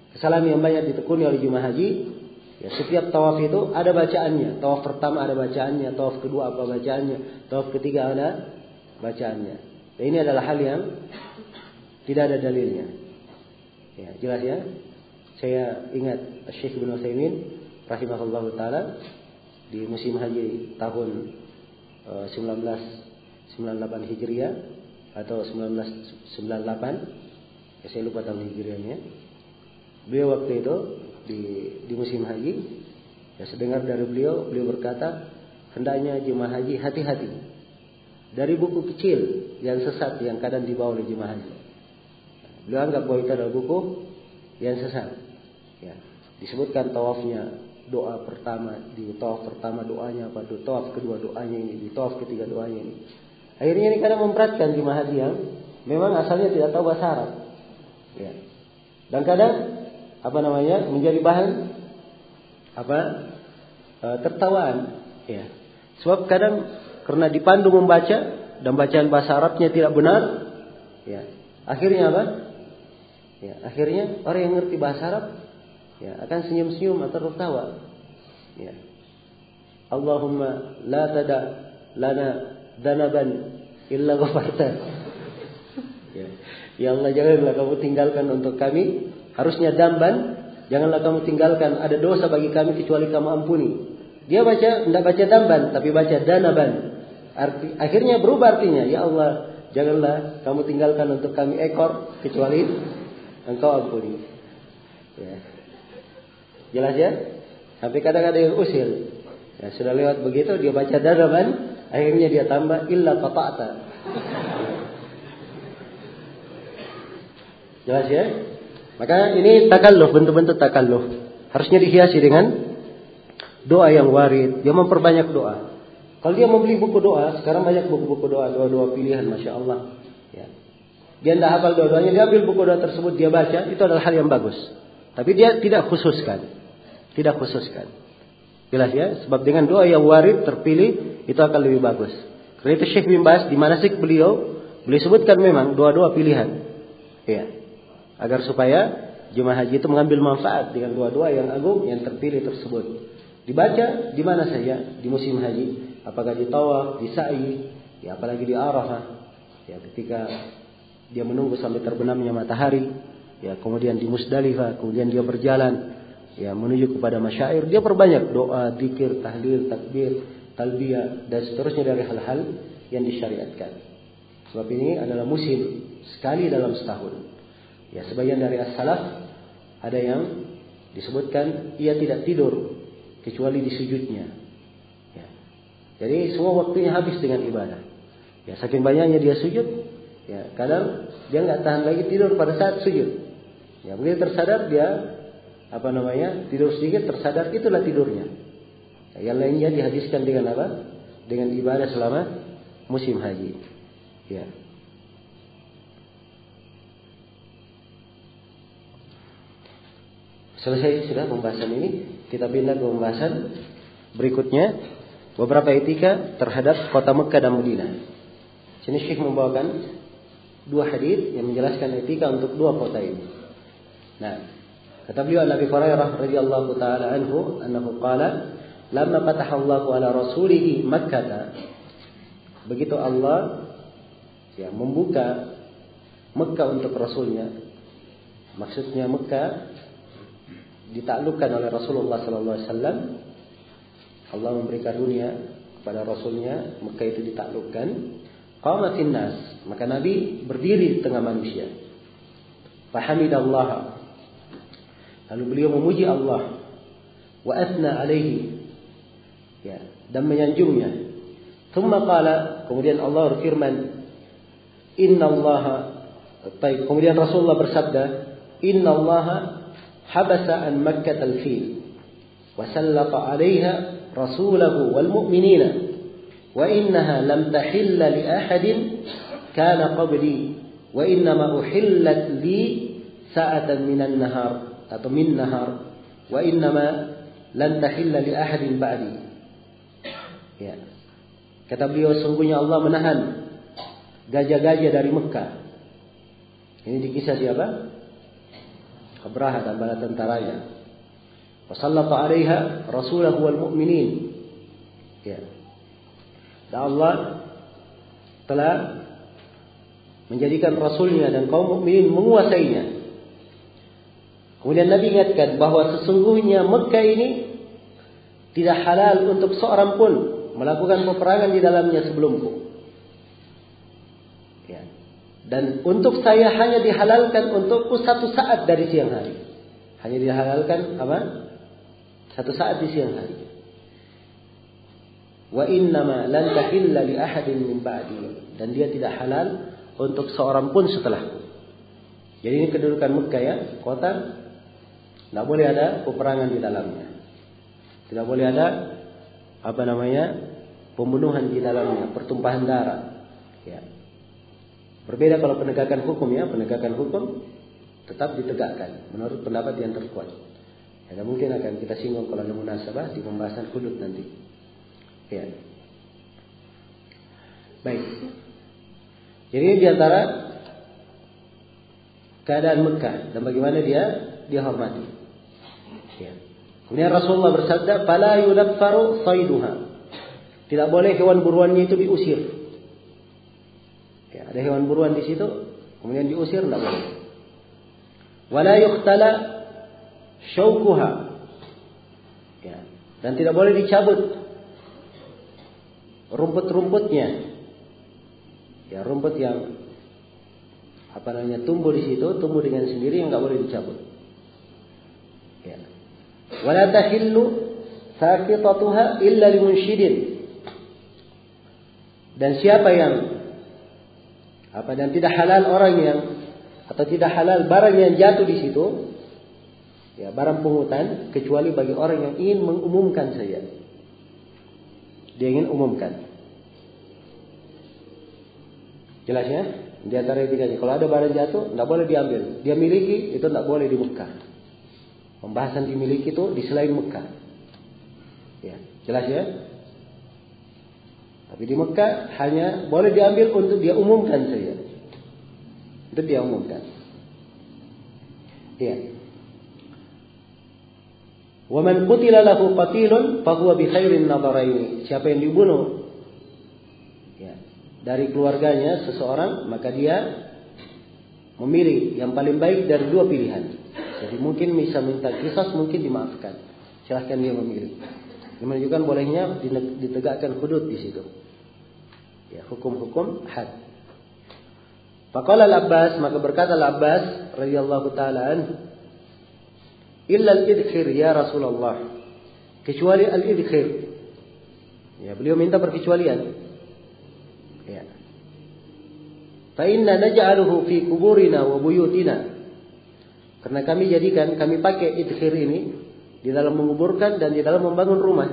Kesalahan yang banyak ditekuni oleh jemaah haji, ya setiap tawaf itu ada bacaannya. Tawaf pertama ada bacaannya, tawaf kedua apa bacaannya, tawaf ketiga ada bacaannya. Dan ini adalah hal yang tidak ada dalilnya. Ya, jelas ya. Saya ingat Syekh Ibnu Utsaimin rahimahullahu taala di musim haji tahun uh, seribu sembilan ratus sembilan puluh delapan Hijriah atau seribu sembilan ratus sembilan puluh delapan, ya, saya lupa tahun Hijriahnya. Beliau waktu itu di di musim haji, ya, sedengar dari beliau, beliau berkata, hendaknya jemaah haji hati-hati dari buku kecil yang sesat yang kadang dibawa oleh jemaah haji. Beliau anggap bahwa itu adalah buku yang sesat. Ya, disebutkan tawafnya doa pertama, di tawaf pertama doanya apa, di tawaf kedua doanya ini, di tawaf ketiga doanya ini. Akhirnya ini kadang memberatkan jemaah haji yang memang asalnya tidak tahu bahasa Arab. Ya. Dan kadang apa namanya menjadi bahan apa e, tertawaan. Ya. Sebab kadang karena dipandu membaca dan bacaan bahasa Arabnya tidak benar, ya, akhirnya apa? Ya, akhirnya orang yang ngerti bahasa Arab, ya, akan senyum-senyum atau tertawa. Ya. Allahumma la tada lana danaban illa ghafarta. Ya. Ya Allah, janganlah kamu tinggalkan untuk kami, harusnya damban, janganlah kamu tinggalkan ada dosa bagi kami kecuali kamu ampuni. Dia baca, tidak baca damban, tapi baca danaban. Arti, akhirnya berubah artinya, ya Allah, janganlah kamu tinggalkan untuk kami ekor kecuali engkau ampuni. Ya. Jelas ya? Sampai kadang ada yang usil. Ya, sudah lewat begitu dia baca danaban, akhirnya dia tambah illa qata'ta. Jelas ya? Maka ini takalluf, bentuk-bentuk takalluf. Harusnya dihiasi dengan doa yang warid. Dia memperbanyak doa. Kalau dia membeli buku doa, sekarang banyak buku-buku doa, doa-doa pilihan, masya Allah. Ya. Dia tidak hafal doa-doanya, dia ambil buku doa tersebut, dia baca, itu adalah hal yang bagus. Tapi dia tidak khususkan, tidak khususkan. Jelas ya? Sebab dengan doa yang warid terpilih, itu akan lebih bagus. Karena itu Syekh bin Baz di manasik beliau, beliau sebutkan memang doa-doa pilihan. Ya. Agar supaya jemaah haji itu mengambil manfaat dengan doa-doa yang agung yang terpilih tersebut. Dibaca di mana saja di musim haji, apakah di tawaf, di sa'i, ya apalagi di Arafah, ya ketika dia menunggu sampai terbenamnya matahari, ya kemudian di Musdalifah, kemudian dia berjalan, ya menuju kepada masyair, dia perbanyak doa, zikir, tahlil, takbir, talbiyah dan seterusnya dari hal-hal yang disyariatkan. Sebab ini adalah musim sekali dalam setahun. Ya, sebagian dari as-salaf ada yang disebutkan ia tidak tidur kecuali di sujudnya. Ya. Jadi semua waktunya habis dengan ibadah. Ya, saking banyaknya dia sujud, ya kadang dia nggak tahan lagi tidur pada saat sujud. Ya, begitu tersadar dia apa namanya tidur sedikit, tersadar itulah tidurnya. Ya, yang lainnya dihabiskan dengan apa? Dengan ibadah selama musim haji. Ya. Selesai sudah pembahasan ini, kita pindah ke pembahasan berikutnya, beberapa etika terhadap kota Mekah dan Madinah. Sini Syekh membawakan dua hadis yang menjelaskan etika untuk dua kota ini. Nah, kata beliau Nabi Hurairah radhiyallahu taala anhu, annahu qala, "Lamma fataha Allahu ala rasulih Makkah." Begitu Allah ya membuka Mekah untuk Rasulnya. Maksudnya Mekah ditaklukkan oleh Rasulullah sallallahu alaihi wasallam. Allah memberikan dunia kepada Rasulnya, Mekah itu ditaklukkan. Qamatin nas, maka Nabi berdiri di tengah manusia. Fahamidallah, lalu beliau memuji Allah. Wa athna alaihi, ya, dan menyanjungnya. Thumma qala, kemudian Allah berfirman, innallaha, kemudian Rasulullah bersabda, innallaha habasa an Makkah al-fil wa sallata 'alayha rasulahu wal mu'minina wa innaha lam tahilla li ahadin kana qabli wa innama uhillat li sa'atan minan nahar atau min nahar wa innama lam tahilla li ahadin ba'di. Ya. Kata beliau, sungguhnya Allah menahan gajah-gajah dari Mekah. Ini di kisah siapa? Abraha dan bala tentaranya. Wasallata 'alaiha rasulahu wal mu'minin. Ya. Dan Allah telah menjadikan rasulnya dan kaum mukminin menguasainya. Kemudian Nabi ingatkan bahwa sesungguhnya Mekah ini tidak halal untuk seorang pun melakukan peperangan di dalamnya sebelumku. Ya. Dan untuk saya hanya dihalalkan untukku satu saat dari siang hari. Hanya dihalalkan apa? Satu saat di siang hari. Wa innama lan tahilla li ahadin min ba'di. Dan dia tidak halal untuk seorang pun setelahku. Jadi ini kedudukan Mekah ya, kota. Tidak boleh ada peperangan di dalamnya. Tidak boleh ada apa namanya pembunuhan di dalamnya, pertumpahan darah. Ya. Berbeda kalau penegakan hukum ya, penegakan hukum tetap ditegakkan menurut pendapat yang terkuat. Ya, mungkin akan kita singgung kalau ada munasabah di pembahasan hudud nanti. Ya. Baik. Jadi ini diantara keadaan Mekah dan bagaimana dia dihormati. Ya. Kemudian Rasulullah bersabda, "Fala yunaffaru sayduha." Tidak boleh hewan buruannya itu diusir. Ya, ada hewan buruan di situ, kemudian diusir tidak boleh. Wala yuqtala syaukuha. Ya, dan tidak boleh dicabut rumput-rumputnya. Ya, rumput yang apa namanya tumbuh di situ, tumbuh dengan sendiri yang enggak boleh dicabut. Ya. Wala tahillu saqitatuha illa limunshidin. Dan siapa yang apa dan tidak halal orang yang atau tidak halal barang yang jatuh di situ, ya barang pungutan kecuali bagi orang yang ingin mengumumkan saja. Dia ingin umumkan. Jelas ya? Di antara tiganya. Kalau ada barang jatuh, tidak boleh diambil. Dia miliki, itu tidak boleh di Mekah. Pembahasan dimiliki itu di selain Mekah. Ya, jelas ya? Tapi di Mekah hanya boleh diambil untuk dia umumkan saja. Untuk dia umumkan. Iya. Wa man qutila lahu qatilun fa huwa bi khairin nadharaini. Siapa yang dibunuh ya, dari keluarganya seseorang, maka dia memilih yang paling baik dari dua pilihan. Jadi mungkin bisa minta qisas, mungkin dimaafkan. Silahkan dia memilih. Ini menunjukkan bolehnya ditegakkan hudud di situ. Ya, hukum-hukum had. Faqala al-Abbas, maka berkata al-Abbas radhiyallahu taala anhu, illa al-idkhir ya Rasulullah. Kecuali al-idkhir. Ya, beliau minta perkecualian. Ya. Fa inna naj'aluhu fi kuburina wa buyutina. Karena kami jadikan, kami pakai idkhir ini di dalam menguburkan dan di dalam membangun rumah.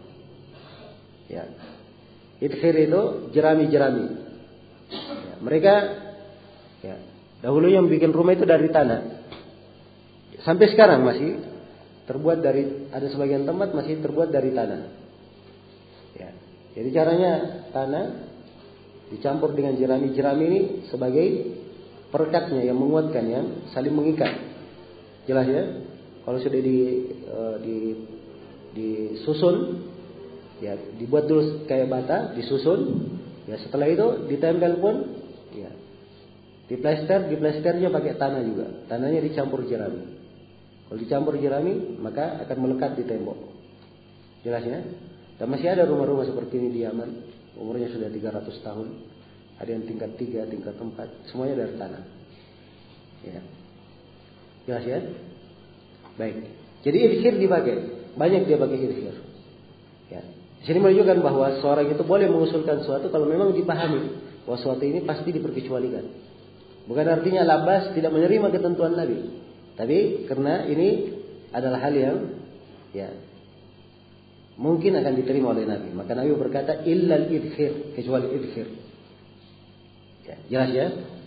Ya. Idkhir itu jerami-jerami. Ya. Mereka ya, dahulu yang bikin rumah itu dari tanah. Sampai sekarang masih terbuat dari, ada sebagian tempat masih terbuat dari tanah. Ya. Jadi caranya tanah dicampur dengan jerami-jerami ini sebagai perekatnya yang menguatkan, yang saling mengikat. Jelas ya? Kalau sudah di, uh, di disusun, ya dibuat dulu kayak bata, disusun. Ya setelah itu ditempel pun, ya diplester, diplesternya pakai tanah juga. Tanahnya dicampur jerami. Kalau dicampur jerami, maka akan melekat di tembok. Jelas ya? Dan masih ada rumah-rumah seperti ini di Yaman, umurnya sudah tiga ratus tahun. Ada yang tingkat tiga, tingkat empat, semuanya dari tanah. Ya. Jelas ya? Baik. Jadi idkhir dipakai. Banyak dia pakai idkhir. Ya. Di sini menunjukkan bahwa seorang itu boleh mengusulkan sesuatu kalau memang dipahami bahwa sesuatu ini pasti diperkecualikan. Bukan artinya Al-Abbas tidak menerima ketentuan Nabi. Tapi karena ini adalah hal yang ya mungkin akan diterima oleh Nabi. Maka Nabi berkata illal idkhir, kecuali idkhir. Ya, jelas ya?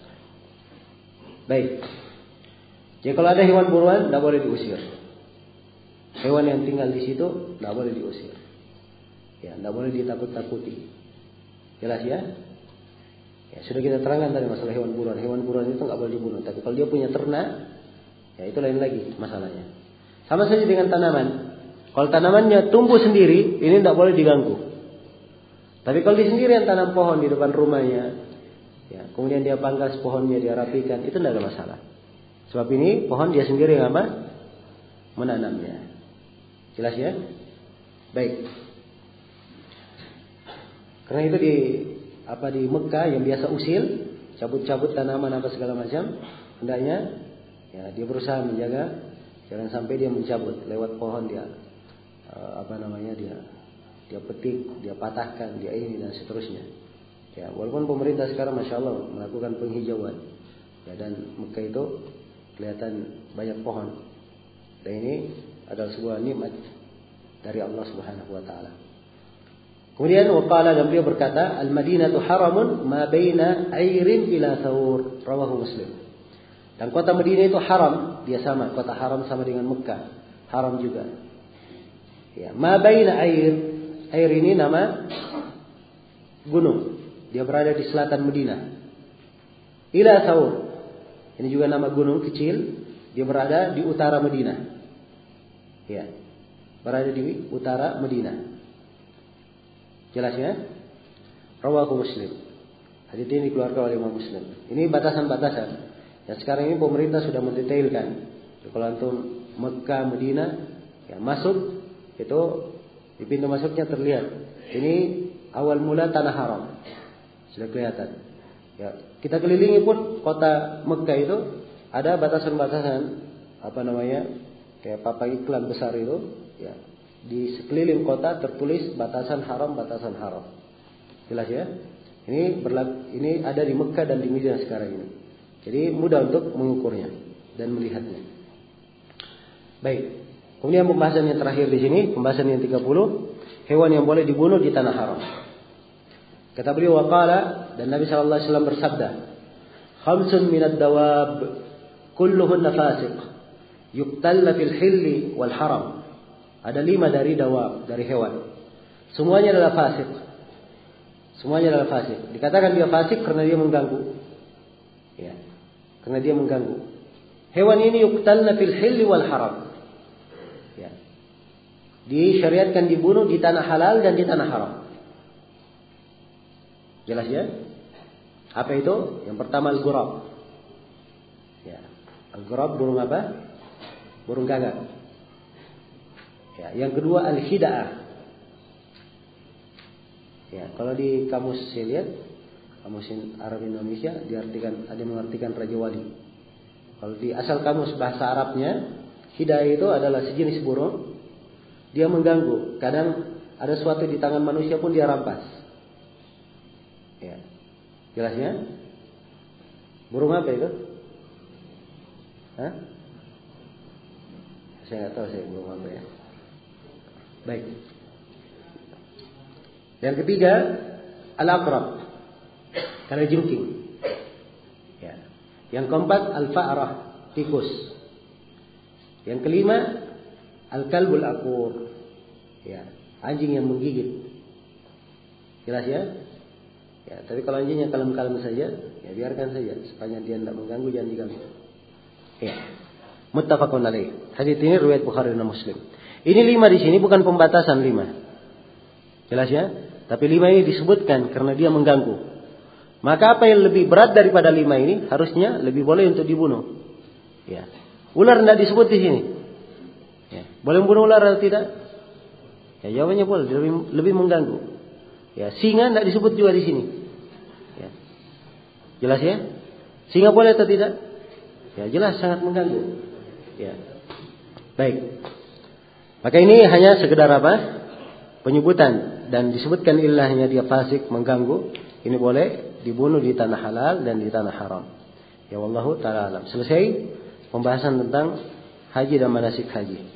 Baik. Jadi kalau ada hewan buruan tidak boleh diusir. Hewan yang tinggal di situ tidak boleh diusir. Ya, tidak boleh ditakut-takuti. Jelas ya? Ya, sudah kita terangkan tadi masalah hewan buruan. Hewan buruan itu tidak boleh dibunuh. Tapi kalau dia punya ternak, Ya itu lain lagi masalahnya. Sama saja dengan tanaman. Kalau tanamannya tumbuh sendiri, ini tidak boleh diganggu. Tapi kalau di sendirian tanam pohon di depan rumahnya, ya, kemudian dia pangkas pohonnya, dia rapikan, itu tidak ada masalah. Sebab ini pohon dia sendiri yang apa? Menanamnya. Jelas ya? Baik. Karena itu di apa di Mekah yang biasa usil, cabut-cabut tanaman apa segala macam, hendaknya ya dia berusaha menjaga jangan sampai dia mencabut lewat pohon dia uh, apa namanya dia dia petik, dia patahkan, dia ini dan seterusnya. Ya, walaupun pemerintah sekarang masya Allah melakukan penghijauan, ya, dan Mekah itu kelihatan banyak pohon. Dan ini adalah sebuah nikmat dari Allah Subhanahu wa taala. Kemudian waqala dan beliau berkata, "Al-Madinatu haramun ma baina airin ila Thawr." Rawahu Muslim. Dan kota Madinah itu haram, dia sama, kota haram sama dengan Mekah, haram juga. Ya, ma baina air, air ini nama gunung. Dia berada di selatan Madinah. Ila Thawr. Ini juga nama gunung kecil, dia berada di utara Madinah. Ya. Berada di utara Madinah. Jelas ya? Rawahu Muslim. Hadits ini dikeluarkan oleh Imam Muslim. Ini batasan-batasan. Dan sekarang ini pemerintah sudah mendetailkan. Kalau antum Mekah, Madinah, ya masuk itu di pintu masuknya terlihat. Ini awal mula tanah haram. Sudah kelihatan. Ya, kita kelilingi pun kota Mekah itu ada batasan-batasan apa namanya? Kayak papan iklan besar itu, ya. Di sekeliling kota tertulis batasan haram, batasan haram. Jelas ya? Ini berlaku, ini ada di Mekah dan di Madinah sekarang ini. Jadi mudah untuk mengukurnya dan melihatnya. Baik. Kemudian pembahasan yang terakhir di sini, pembahasan yang tiga puluh, hewan yang boleh dibunuh di tanah haram. Kata beliau waqala, dan Nabi sallallahu alaihi wasallam bersabda, "Khamsun minad dawab kulluhunna fasiq, yuqtalna fil hilli wal haram." Ada lima dari dawab, dari hewan. Semuanya adalah fasik. Semuanya adalah fasik. Dikatakan dia fasik karena dia mengganggu. Ya. Karena dia mengganggu. Hewan ini yuqtalna fil hilli wal haram. Ya. Disyariatkan dibunuh di tanah halal dan di tanah haram. Jelas ya? Apa itu? Yang pertama al-ghurab. Ya. Al-ghurab burung apa? Burung gagak. Ya, yang kedua al-hida'ah. Ya, kalau di kamus saya lihat, kamus Arab Indonesia diartikan, ada yang mengartikan raja wali. Kalau di asal kamus bahasa Arabnya, hidayah itu adalah sejenis burung, dia mengganggu. Kadang ada sesuatu di tangan manusia pun dia rampas. Ya, jelasnya? Burung apa itu? Hah? Saya nggak tahu saya burung apa ya. Baik. Yang ketiga al-aqrab. Karena jengking. Ya. Yang keempat al-fa'rah, tikus. Yang kelima al-kalbul aqur. Ya, anjing yang menggigit. Jelas ya? Ya, tapi kalau anjingnya kalem-kalem saja, ya biarkan saja, sepanjang dia tidak mengganggu jangan diganggu. Ya. Muttafaqun alaih. Hadits ini riwayat Bukhari dan Muslim. Ini lima di sini bukan pembatasan lima. Jelas ya? Tapi lima ini disebutkan karena dia mengganggu. Maka apa yang lebih berat daripada lima ini harusnya lebih boleh untuk dibunuh. Ya. Ular tidak disebut di sini. Ya. Boleh membunuh ular atau tidak? Ya, jawabannya boleh, lebih, lebih mengganggu. Ya, singa tidak disebut juga di sini. Ya. Jelas ya? Singa boleh atau tidak? Ya, jelas sangat mengganggu. Ya. Baik. Maka ini hanya sekedar apa? Penyebutan dan disebutkan ilahnya dia fasik, mengganggu. Ini boleh dibunuh di tanah halal dan di tanah haram. Ya wallahu ta'ala alam. Selesai pembahasan tentang haji dan manasik haji.